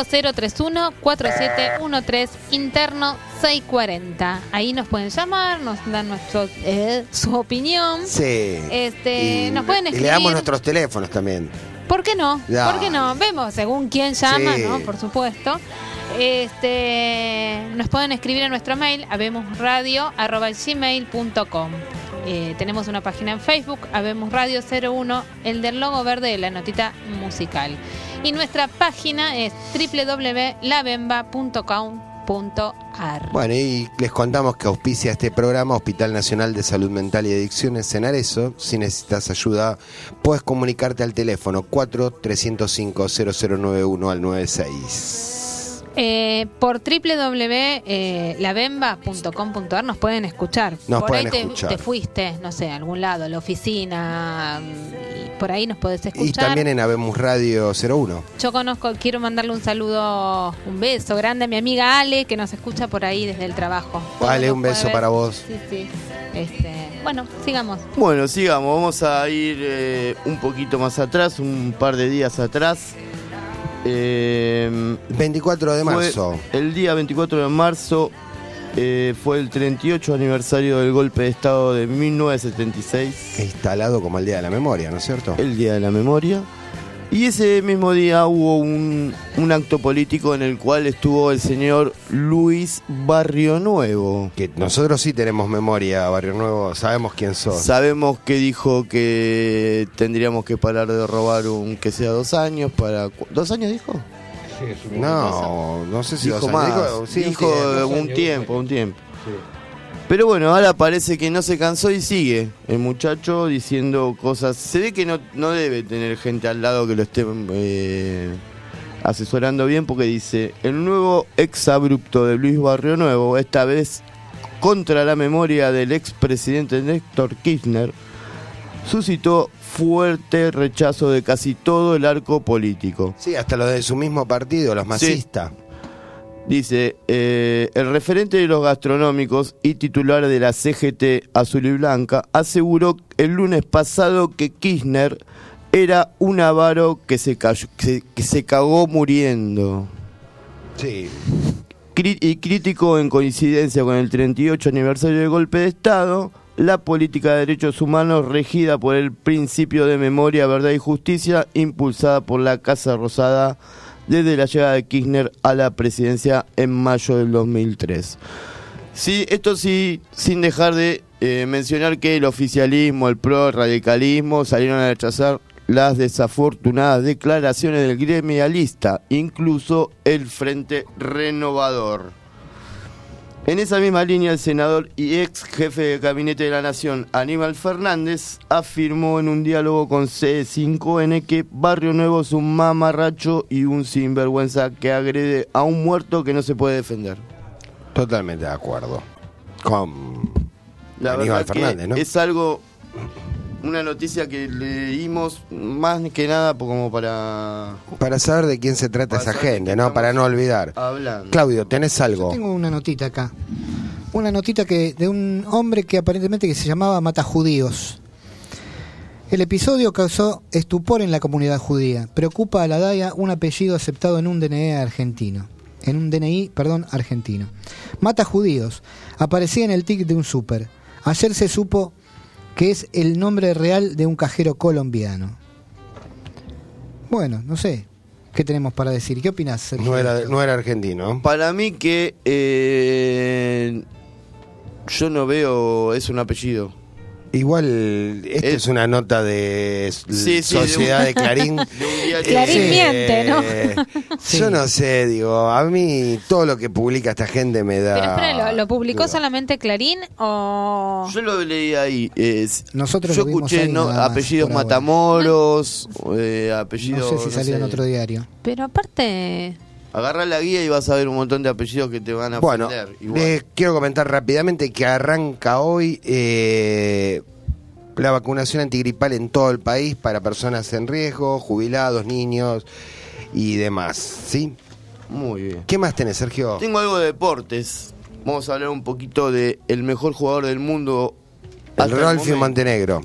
5031-4713 interno 640. Ahí nos pueden llamar, nos dan su opinión. Sí. Nos pueden Y escribir. le damos nuestros teléfonos también. ¿Por qué no? Ya. ¿Por qué no? Vemos según quién llama, Sí. ¿no? Por supuesto. Nos pueden escribir a nuestro mail, habemosradio@gmail.com. Tenemos una página en Facebook, Habemos Radio 01, el del logo verde de la notita musical. Y nuestra página es www.labemba.com.ar. Bueno, y les contamos que auspicia este programa Hospital Nacional de Salud Mental y Adicciones en Arezzo. Si necesitas ayuda, puedes comunicarte al teléfono 4-305-0091 al 96. Por www.labemba.com.ar nos pueden escuchar. Nos por pueden ahí escuchar. te fuiste, no sé, a algún lado, a la oficina, y por ahí nos podés escuchar. Y también en Habemos Radio 01. Yo quiero mandarle un saludo, un beso grande a mi amiga Ale, que nos escucha por ahí desde el trabajo. Ale, un beso para vos. Sí. Bueno, sigamos. Bueno, sigamos. Vamos a ir un poquito más atrás, un par de días atrás. 24 de marzo. El día 24 de marzo fue el 38 aniversario del golpe de Estado de 1976. Instalado como el Día de la Memoria, ¿no es cierto? El Día de la Memoria. Y ese mismo día hubo un acto político en el cual estuvo el señor Luis Barrio Nuevo. Que nosotros sí tenemos memoria, Barrio Nuevo, sabemos quién sos. Sabemos que dijo que tendríamos que parar de robar que sea 2 años para... ¿2 años dijo? No sé si dijo 2 más. años. Dijo un tiempo. Sí. Pero bueno, ahora parece que no se cansó y sigue el muchacho diciendo cosas. Se ve que no debe tener gente al lado que lo esté asesorando bien, porque dice: el nuevo exabrupto de Luis Barrio Nuevo, esta vez contra la memoria del expresidente Néstor Kirchner, suscitó fuerte rechazo de casi todo el arco político. Sí, hasta los de su mismo partido, los masistas. Sí. Dice, el referente de los gastronómicos y titular de la CGT Azul y Blanca aseguró el lunes pasado que Kirchner era un avaro que se cagó muriendo. Sí. Y crítico en coincidencia con el 38 aniversario del golpe de Estado, la política de derechos humanos regida por el principio de memoria, verdad y justicia, impulsada por la Casa Rosada desde la llegada de Kirchner a la presidencia en mayo del 2003. Sí, esto sí, sin dejar de mencionar que el oficialismo, el PRO, el radicalismo salieron a rechazar las desafortunadas declaraciones del gremialista, incluso el Frente Renovador. En esa misma línea, el senador y ex jefe de gabinete de la Nación, Aníbal Fernández, afirmó en un diálogo con C5N que Barrio Nuevo es un mamarracho y un sinvergüenza que agrede a un muerto que no se puede defender. Totalmente de acuerdo con la Aníbal verdad Fernández, que ¿no? es algo, una noticia que leímos más que nada como para saber de quién se trata esa gente, ¿no? Para no olvidar. Hablando. Claudio, ¿tenés algo? Yo tengo una notita acá. Una notita de un hombre que aparentemente que se llamaba Matajudíos. El episodio causó estupor en la comunidad judía. Preocupa a la DAIA un apellido aceptado en un DNI argentino. Matajudíos. Aparecía en el ticket de un súper. Ayer se supo que es el nombre real de un cajero colombiano. Bueno, no sé qué tenemos para decir. ¿Qué opinás, Sergio? No era argentino. Para mí que yo no veo, es un apellido. Igual, esto es una nota de Sociedad de Clarín. Clarín miente, ¿no? Yo no sé, digo, a mí todo lo que publica esta gente me da... Pero espera, ¿lo publicó solamente Clarín o...? Yo lo leí ahí. Nosotros yo lo vimos escuché ahí nada más, apellidos por ahora. Matamoros, apellidos... No sé si salió en otro diario. Pero aparte... Agarrá la guía y vas a ver un montón de apellidos que te van a Bueno, ofender. les quiero comentar rápidamente que arranca hoy la vacunación antigripal en todo el país para personas en riesgo, jubilados, niños y demás, ¿sí? Muy bien. ¿Qué más tenés, Sergio? Tengo algo de deportes. Vamos a hablar un poquito de el mejor jugador del mundo. El Rolfi Montenegro.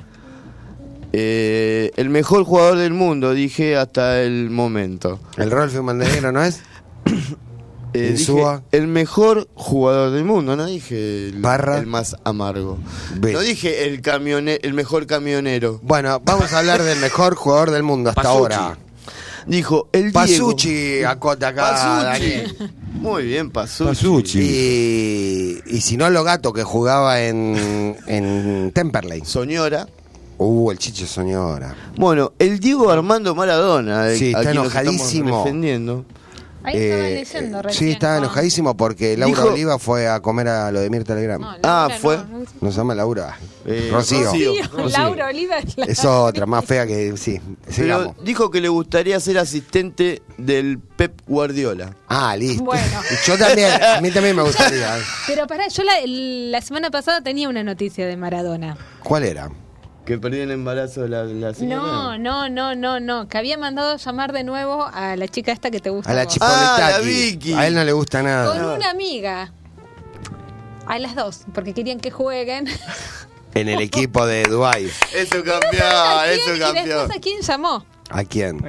El mejor jugador del mundo, dije hasta el momento. ¿El Rolfi Montenegro no es? Dije el mejor jugador del mundo, no dije el más amargo. No dije el mejor camionero. Bueno, vamos a hablar del mejor jugador del mundo hasta ahora. Dijo el Pasucci, acota acá. Pasucci. Muy bien, Pasucci. Y si no, lo gato que jugaba en Temperley. Soñora. El Chiche Soñora. Bueno, el Diego Armando Maradona. Sí, está enojadísimo. Defendiendo. Ahí estaba leyendo recién. Sí, estaba enojadísimo porque Laura Oliva fue a comer a lo de Mirta Legrand. No, fue. No se llama Laura. Rocío. Laura Oliva es otra, más fea que... Sí, sigamos. Pero dijo que le gustaría ser asistente del Pep Guardiola. Ah, listo. Bueno. Yo también, a mí también me gustaría. Pero pará, yo la semana pasada tenía una noticia de Maradona. ¿Cuál era? Que perdió el embarazo de la señora. No. Que había mandado llamar de nuevo a la chica esta que te gusta. A la la Vicky. A él no le gusta nada. Con una amiga. A las dos, porque querían que jueguen. En el equipo de Dubái. Eso campeón, ¿Y después a quién llamó? ¿A quién?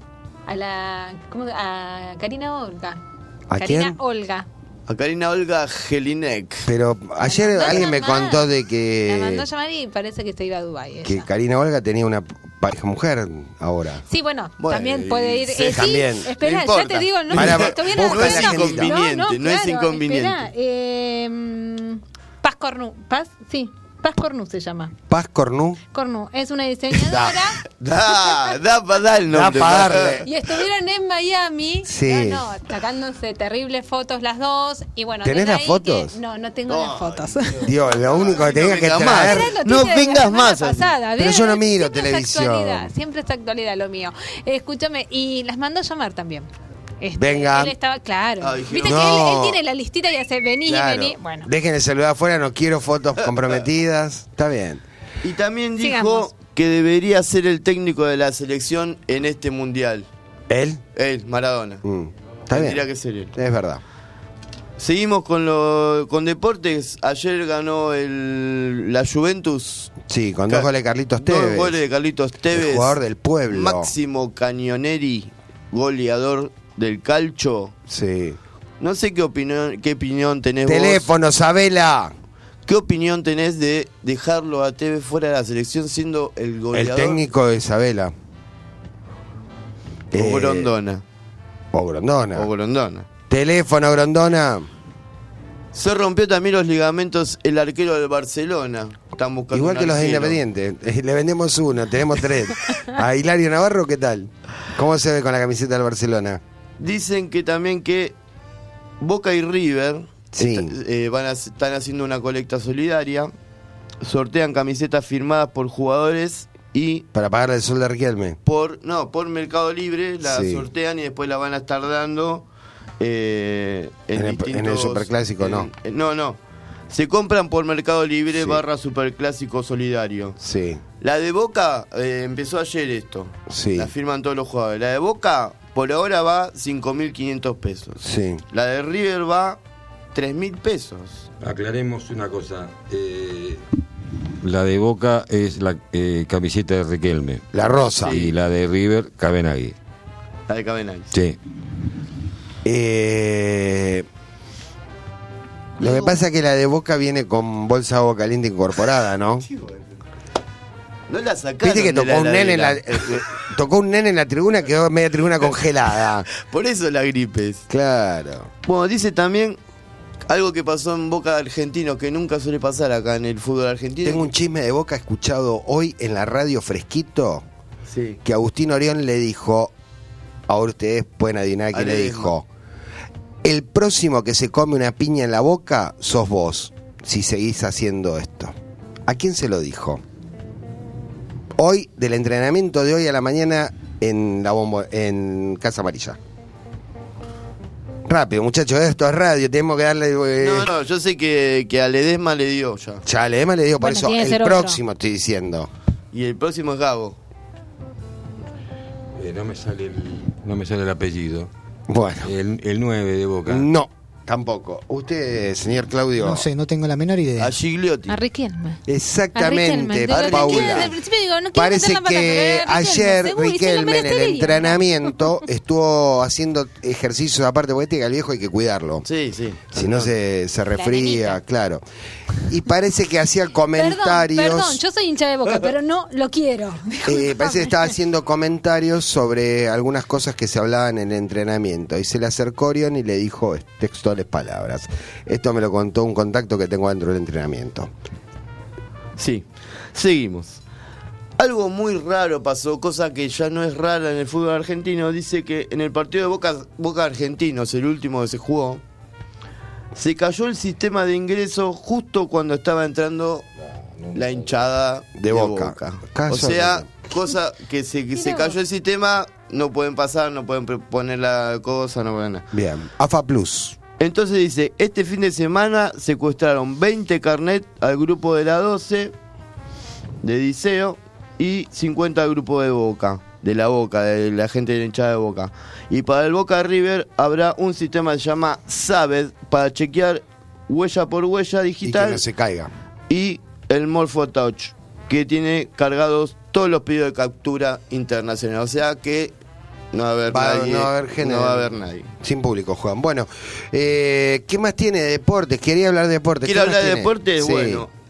A Karina Olga. ¿A quién? Karina Olga. A Karina Olga Jelinek. Pero ayer alguien me contó de que... La mandó a llamar y parece que se iba a Dubái. Que Karina Olga tenía una pareja mujer ahora. Sí, bueno, también puede ir. Sí, también. Espera, No ya te digo, no Para, todavía no es claro. inconveniente, no es inconveniente. Espera, Paz Cornu, Paz Cornu se llama. Paz Cornu. Cornu es una diseñadora. Da para dar el nombre. Da para darle. Y estuvieron en Miami, Sí. sacándose terribles fotos las dos. Y bueno, ¿Tenés desde las ahí fotos? No tengo las fotos. Dios, lo único que tenía que vengas traer. más. No vengas más. Pero yo no miro Siempre televisión. Es actualidad, siempre es actualidad lo mío. Escúchame, y las mandó a llamar también. Venga. Él estaba, claro. Ay, Viste no. que él tiene la listita y hace vení, Claro. vení. Bueno. Dejen el celular afuera, no quiero fotos comprometidas. Está bien. Y también dijo Sigamos. que debería ser el técnico de la selección en este mundial. ¿Él? Él, Maradona. Está bien. Tendría que ser él. Es verdad. Seguimos con deportes. Ayer ganó la Juventus. Sí, con 2 goles de Carlitos Tevez. 2 goles de Carlitos Tevez. El jugador del pueblo. Máximo Cañoneri, goleador del calcio. Sí. No sé qué opinión tenés Teléfono, vos. Sabela. ¿Qué opinión tenés de dejarlo a Tevez fuera de la selección siendo el goleador? El técnico de Isabela. O Grondona. O Grondona. O Grondona. Teléfono, Grondona. Se rompió también los ligamentos el arquero del Barcelona. Están buscando Igual un que los de arquero. Independiente. Le vendemos uno, tenemos 3. A Hilario Navarro, ¿qué tal? ¿Cómo se ve con la camiseta del Barcelona? Dicen que también que Boca y River Sí. están haciendo una colecta solidaria. Sortean camisetas firmadas por jugadores y Para pagarle el sueldo de Riquelme. por Mercado Libre la Sí. sortean y después la van a estar dando en el Superclásico, ¿no? No. Se compran por Mercado Libre Sí. /Superclásico Solidario. Sí. La de Boca empezó ayer esto. Sí. La firman todos los jugadores. La de Boca por ahora va 5.500 pesos. Sí. La de River va 3.000 pesos. Aclaremos una cosa. La de Boca es la camiseta de Riquelme. La rosa. Y la de River, Cabenagui. La de Cabenagui. Sí. Lo que pasa es que la de Boca viene con bolsa de agua caliente incorporada, ¿no? No la sacaron. Viste que de tocó un nene heladera. tocó un nene en la tribuna, quedó media tribuna congelada. Por eso la gripes. Claro. Bueno, dice también algo que pasó en Boca Argentino que nunca suele pasar acá en el fútbol argentino. Tengo un chisme de Boca escuchado hoy en la radio fresquito, Sí. que Agustín Orión le dijo, ahora ustedes pueden adivinar quién le Ledesma. dijo, el próximo que se come una piña en la boca sos vos, si seguís haciendo esto. ¿A quién se lo dijo? Hoy, del entrenamiento de hoy a la mañana en Casa Amarilla. Rápido, muchachos, esto es radio, tenemos que darle... No, yo sé que a Ledesma le dio ya. Ya, Ledesma le dio, por Bueno, eso tiene que el ser otro. próximo estoy diciendo. Y el próximo es Gago. No me sale el apellido. Bueno. El 9 de Boca. No, tampoco. Usted, señor Claudio. No sé, no tengo la menor idea. A Gigliotti. A Riquelme. Exactamente, A Riquelme. Paula. Desde el principio digo, no quiero Parece meter la pata, que pero ayer seguro, y se lo Riquelme en el merecería. entrenamiento estuvo haciendo ejercicios aparte, porque que al viejo hay que cuidarlo. Sí. Si no se resfría, nenita. claro. Y parece que hacía comentarios. Perdón, yo soy hincha de Boca, pero no lo quiero. Parece que estaba haciendo comentarios sobre algunas cosas que se hablaban en el entrenamiento. Y se le acercó Orión y le dijo textuales palabras. Esto me lo contó un contacto que tengo dentro del entrenamiento. Sí. Seguimos. Algo muy raro pasó, cosa que ya no es rara en el fútbol argentino. Dice que en el partido de Boca Argentinos, el último que se jugó, se cayó el sistema de ingreso justo cuando estaba entrando la hinchada de Boca. O sea, cosa que se cayó el sistema, no pueden pasar, no pueden poner la cosa, no pueden nada. Bien, AFA Plus. Entonces dice, este fin de semana secuestraron 20 carnet al grupo de la 12 de Diceo y 50 al grupo de Boca, de la gente de la hinchada de Boca. Y para el Boca River habrá un sistema que se llama Sabed para chequear huella por huella Y digital que no se caiga. y el Morpho Touch, que tiene cargados todos los pedidos de captura internacional. O sea que no va a haber nadie. No va a haber nadie. Sin público, Juan. Bueno, ¿qué más tiene de deportes? Quería hablar de deportes. ¿Quiere ¿Qué más hablar de tiene? deportes? Sí. Bueno,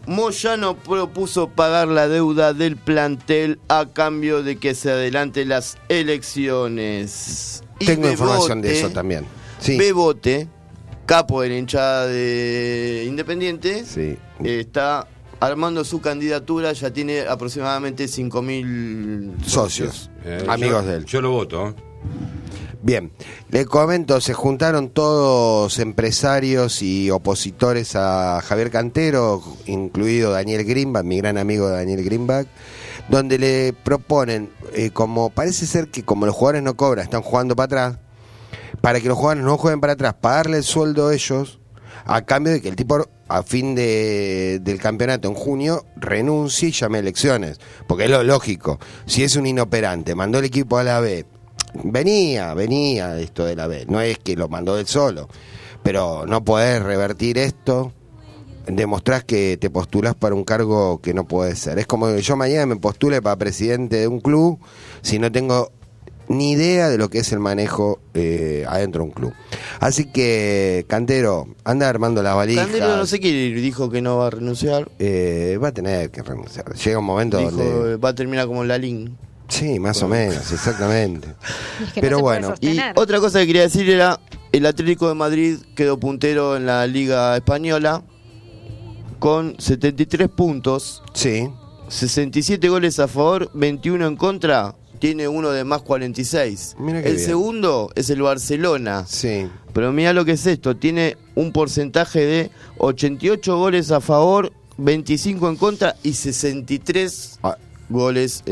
Moyano propuso pagar la deuda del plantel a cambio de que se adelanten las elecciones. Y Tengo Bebote, información de eso también. Sí. Bebote, capo de la hinchada de Independiente, Sí. está armando su candidatura, ya tiene aproximadamente 5.000 Socios, amigos de él. Yo lo voto, ¿eh? Bien, le comento, se juntaron todos empresarios y opositores a Javier Cantero, incluido Daniel Greenback, mi gran amigo Daniel Greenback, donde le proponen, como parece ser que como los jugadores no cobran, están jugando para atrás, para que los jugadores no jueguen para atrás, pagarle el sueldo a ellos, a cambio de que el tipo a fin del campeonato en junio renuncie y llame a elecciones, porque es lo lógico. Si es un inoperante, mandó el equipo a la B, venía esto de la B, no es que lo mandó él solo, pero no podés revertir esto, demostrás que te postulás para un cargo que no puede ser. Es como que yo mañana me postule para presidente de un club si no tengo ni idea de lo que es el manejo adentro de un club. Así que, Cantero, anda armando las valijas. Cantero no sé qué dijo que no va a renunciar. Va a tener que renunciar. Llega un momento Dijo, donde... va a terminar como Lalín. Sí, más o menos, exactamente. Es que Pero no se puede bueno, Y sostener. otra cosa que quería decir era, el Atlético de Madrid quedó puntero en la Liga Española con 73 puntos, sí, 67 goles a favor, 21 en contra, tiene uno de más 46. Mira qué El bien. segundo es el Barcelona. sí. Pero mira lo que es esto, tiene un porcentaje de 88 goles a favor, 25 en contra y 63 goles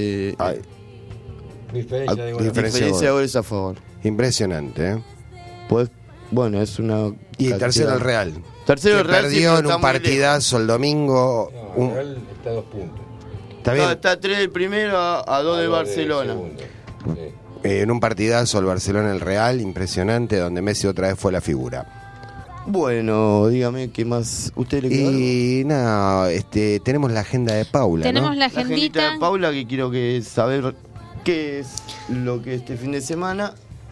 diferencia de goles a favor. Impresionante, ¿eh? Pues bueno, es una Y el tercero cantidad. el Real. Tercero que el Real, sí, perdió pero en está un muy partidazo el domingo. No, el Real está a 2 puntos. Está lejos. bien. No, está 3 del primero a 2 del Barcelona. En un partidazo el Barcelona el Real, impresionante, donde Messi otra vez fue la figura. Bueno, dígame qué más usted le quedó. Y nada, tenemos la agenda de Paula, Tenemos ¿no? la La agendita agendita. de Paula, que quiero que saber qué es lo que este fin de semana.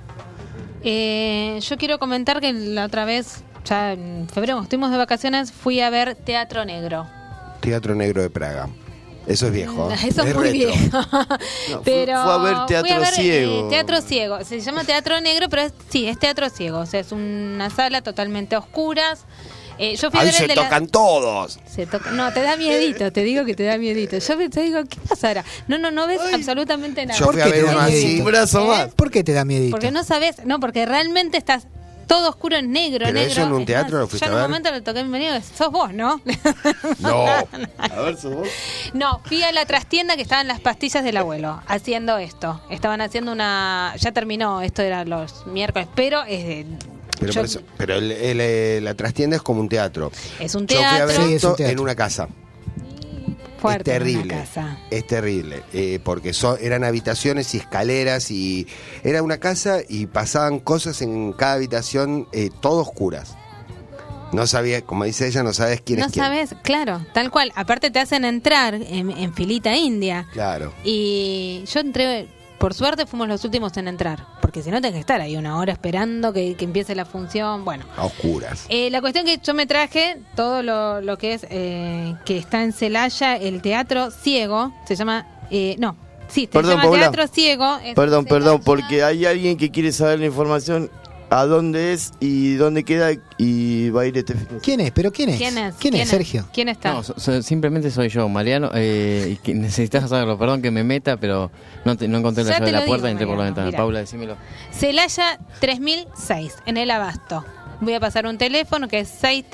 Yo quiero comentar que la otra vez, ya en febrero, cuando estuvimos de vacaciones, fui a ver Teatro Negro. Teatro Negro de Praga. Eso es viejo. ¿eh? Eso es muy retro. viejo. Pero fue a ver Teatro Ciego. Teatro Ciego. Se llama Teatro Negro, pero es Teatro Ciego. O sea, es una sala totalmente a oscuras. Yo fui a Ahí ver se el de tocan todos. No, te da miedito, te digo que te da miedito. Yo te digo, ¿qué pasará? No ves absolutamente nada. Yo fui a ver uno así. Un brazo más. ¿Por qué te da miedito? Porque no sabes, porque realmente estás todo oscuro en negro, ¿Pero negro. eso en un Es teatro más, lo fuiste yo a en un ver? momento le toqué a mi marido, sos vos, ¿no? No. A ver, sos vos. No, fui a la trastienda que estaban las pastillas del abuelo haciendo esto. Estaban haciendo ya terminó, esto era los miércoles, pero Pero, yo- por eso- pero la trastienda es como un teatro. es un Yo fui a teatro ver Sí, es esto un teatro. en una casa. fuerte es en una terrible. casa. Es terrible. Porque eran habitaciones y escaleras y era una casa y pasaban cosas en cada habitación, todo oscuras. No sabía, como dice ella, no sabes quién No es quién. sabes, claro, tal cual. Aparte te hacen entrar en filita india. Claro. Y yo entré, por suerte fuimos los últimos en entrar, porque si no tenés que estar ahí una hora esperando que empiece la función. Bueno, A oscuras. la cuestión que yo me traje todo lo que es que está en Celaya, el Teatro Ciego, se llama, se Perdón, llama Paula. Teatro Ciego. es Perdón, Celaya. porque hay alguien que quiere saber la información a dónde es y dónde queda y va a ir este fin de semana. ¿Quién es? ¿Pero quién es? ¿Quién es? Sergio? ¿Quién está? No, simplemente soy yo, Mariano, y que necesitas saberlo. Perdón que me meta, pero no encontré la Ya llave te de la lo puerta digo, y entré por la Mariano, ventana. mira. Paula, decímelo. Celaya 3006, en el Abasto. Voy a pasar un teléfono que es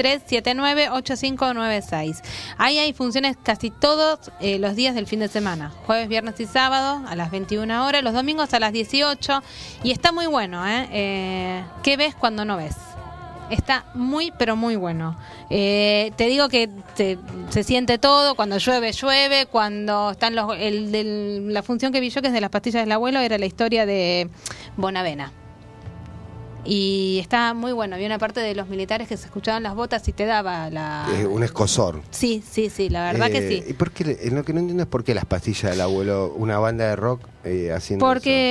6379-8596. Ahí hay funciones casi todos los días del fin de semana. Jueves, viernes y sábado a las 21 horas, los domingos a las 18. Y está muy bueno, ¿eh? ¿Qué ves cuando no ves? Está muy, pero muy bueno. Te digo que se siente todo. Cuando llueve, llueve. Cuando están la función que vi yo, que es de las pastillas del abuelo, era la historia de Bonavena. Y está muy bueno. Había una parte de los militares que se escuchaban las botas y te daba la... Un escosor. Sí, la verdad que sí. ¿Y por qué, lo que no entiendo es por qué las pastillas del abuelo, una banda de rock haciendo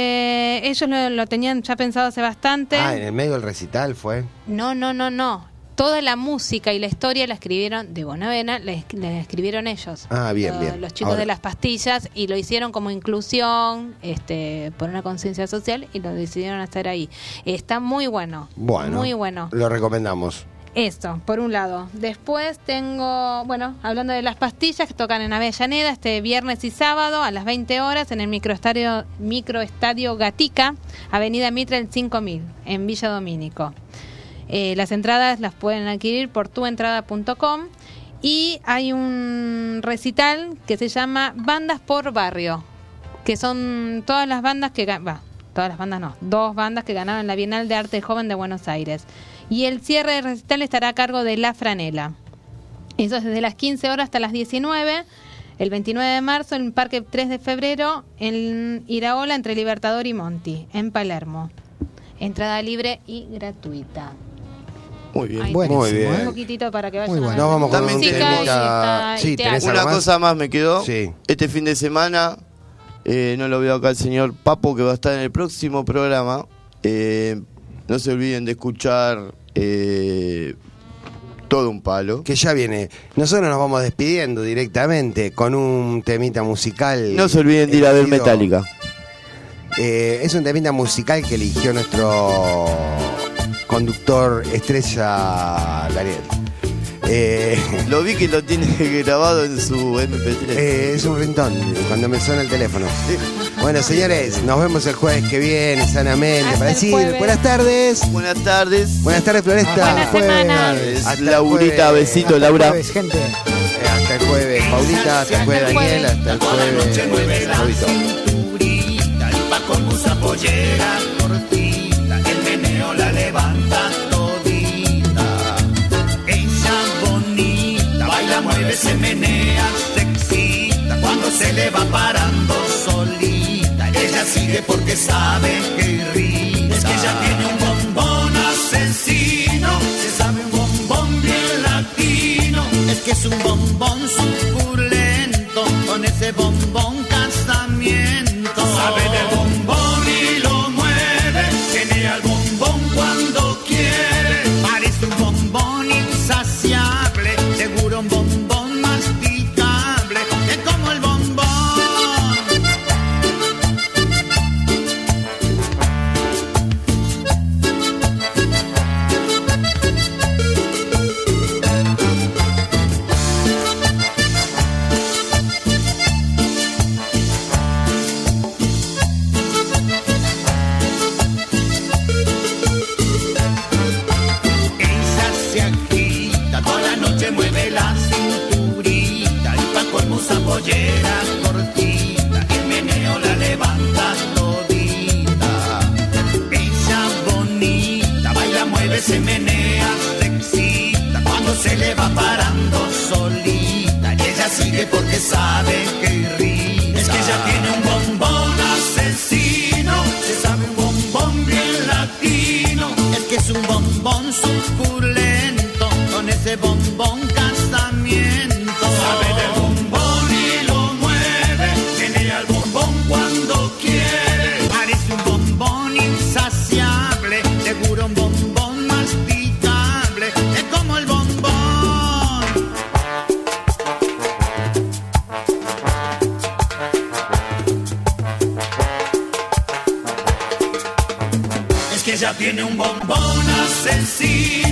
Porque ellos lo tenían ya pensado hace bastante. eso? En el medio del recital fue. No. toda la música y la historia la escribieron de Bonavena, la escribieron ellos. Ah, bien, bien. Los chicos Ahora, de las pastillas, y lo hicieron como inclusión, por una conciencia social, y lo decidieron hacer ahí. Está muy bueno. Bueno, muy bueno. Lo recomendamos. Esto, por un lado. Después tengo, hablando de las pastillas que tocan en Avellaneda este viernes y sábado a las 20 horas en el microestadio Gatica, Avenida Mitre el 5000, en Villa Domínico. Las entradas las pueden adquirir por tuentrada.com, y hay un recital que se llama Bandas por Barrio, que son todas las bandas que dos bandas que ganaron la Bienal de Arte Joven de Buenos Aires. Y el cierre del recital estará a cargo de La Franela. Eso es desde las 15 horas hasta las 19, el 29 de marzo en el Parque 3 de Febrero, en Iraola, entre Libertador y Monti, en Palermo. Entrada libre y gratuita. Muy bien. Muy bien. Un poquitito para que vayan a ver. Nos vamos con También tenemos una cosa más me quedó. Sí. Este fin de semana, no lo veo acá el señor Papo, que va a estar en el próximo programa. No se olviden de escuchar Todo un Palo. Que ya viene. Nosotros nos vamos despidiendo directamente con un temita musical. No se olviden de ir a ver Metallica. Es un temita musical que eligió nuestro conductor estrella, Daniel. Lo vi que lo tiene grabado en su MP3. Es un ringtone cuando me suena el teléfono. Bueno, señores, nos vemos el jueves que viene, sanamente, para decir buenas tardes. Buenas tardes. Buenas tardes, Floresta. Buenas semanas. Hasta Laurita, el besito, hasta Laura. El jueves, gente. Hasta el jueves, Paulita. Hasta el jueves, Daniel. Hasta el jueves, Claudito. Con musa pollera cortita, el meneo la levanta todita. Ella bonita, baila, mueve, se menea, se excita. Cuando se le va parando solita, ella sigue porque sabe que irrita. Es que ella tiene un bombón asesino, se sabe un bombón bien latino. Es que es un bombón suculento, con ese bombón casamiento. Sabe del bombón y lo mueve, tiene al bombón cuando quiere. Parece un bombón insaciable, seguro un bombón masticable. Es como el bombón. Mueve la cinturita y pa' colmo esa pollera cortita, el meneo la levanta todita. Ella bonita, baila, mueve, se menea, se excita. Cuando se le va parando solita, y ella sigue porque sabe que irrita. Es que ella tiene un bombón asesino, se sabe un bombón bien latino. Es que es un bombón suculento, con ese bombón casamiento. Sabe del bombón y lo mueve, tiene al bombón cuando quiere. Parece un bombón insaciable, seguro un bombón masticable. Es como el bombón. Es que ya tiene un bombón asesino.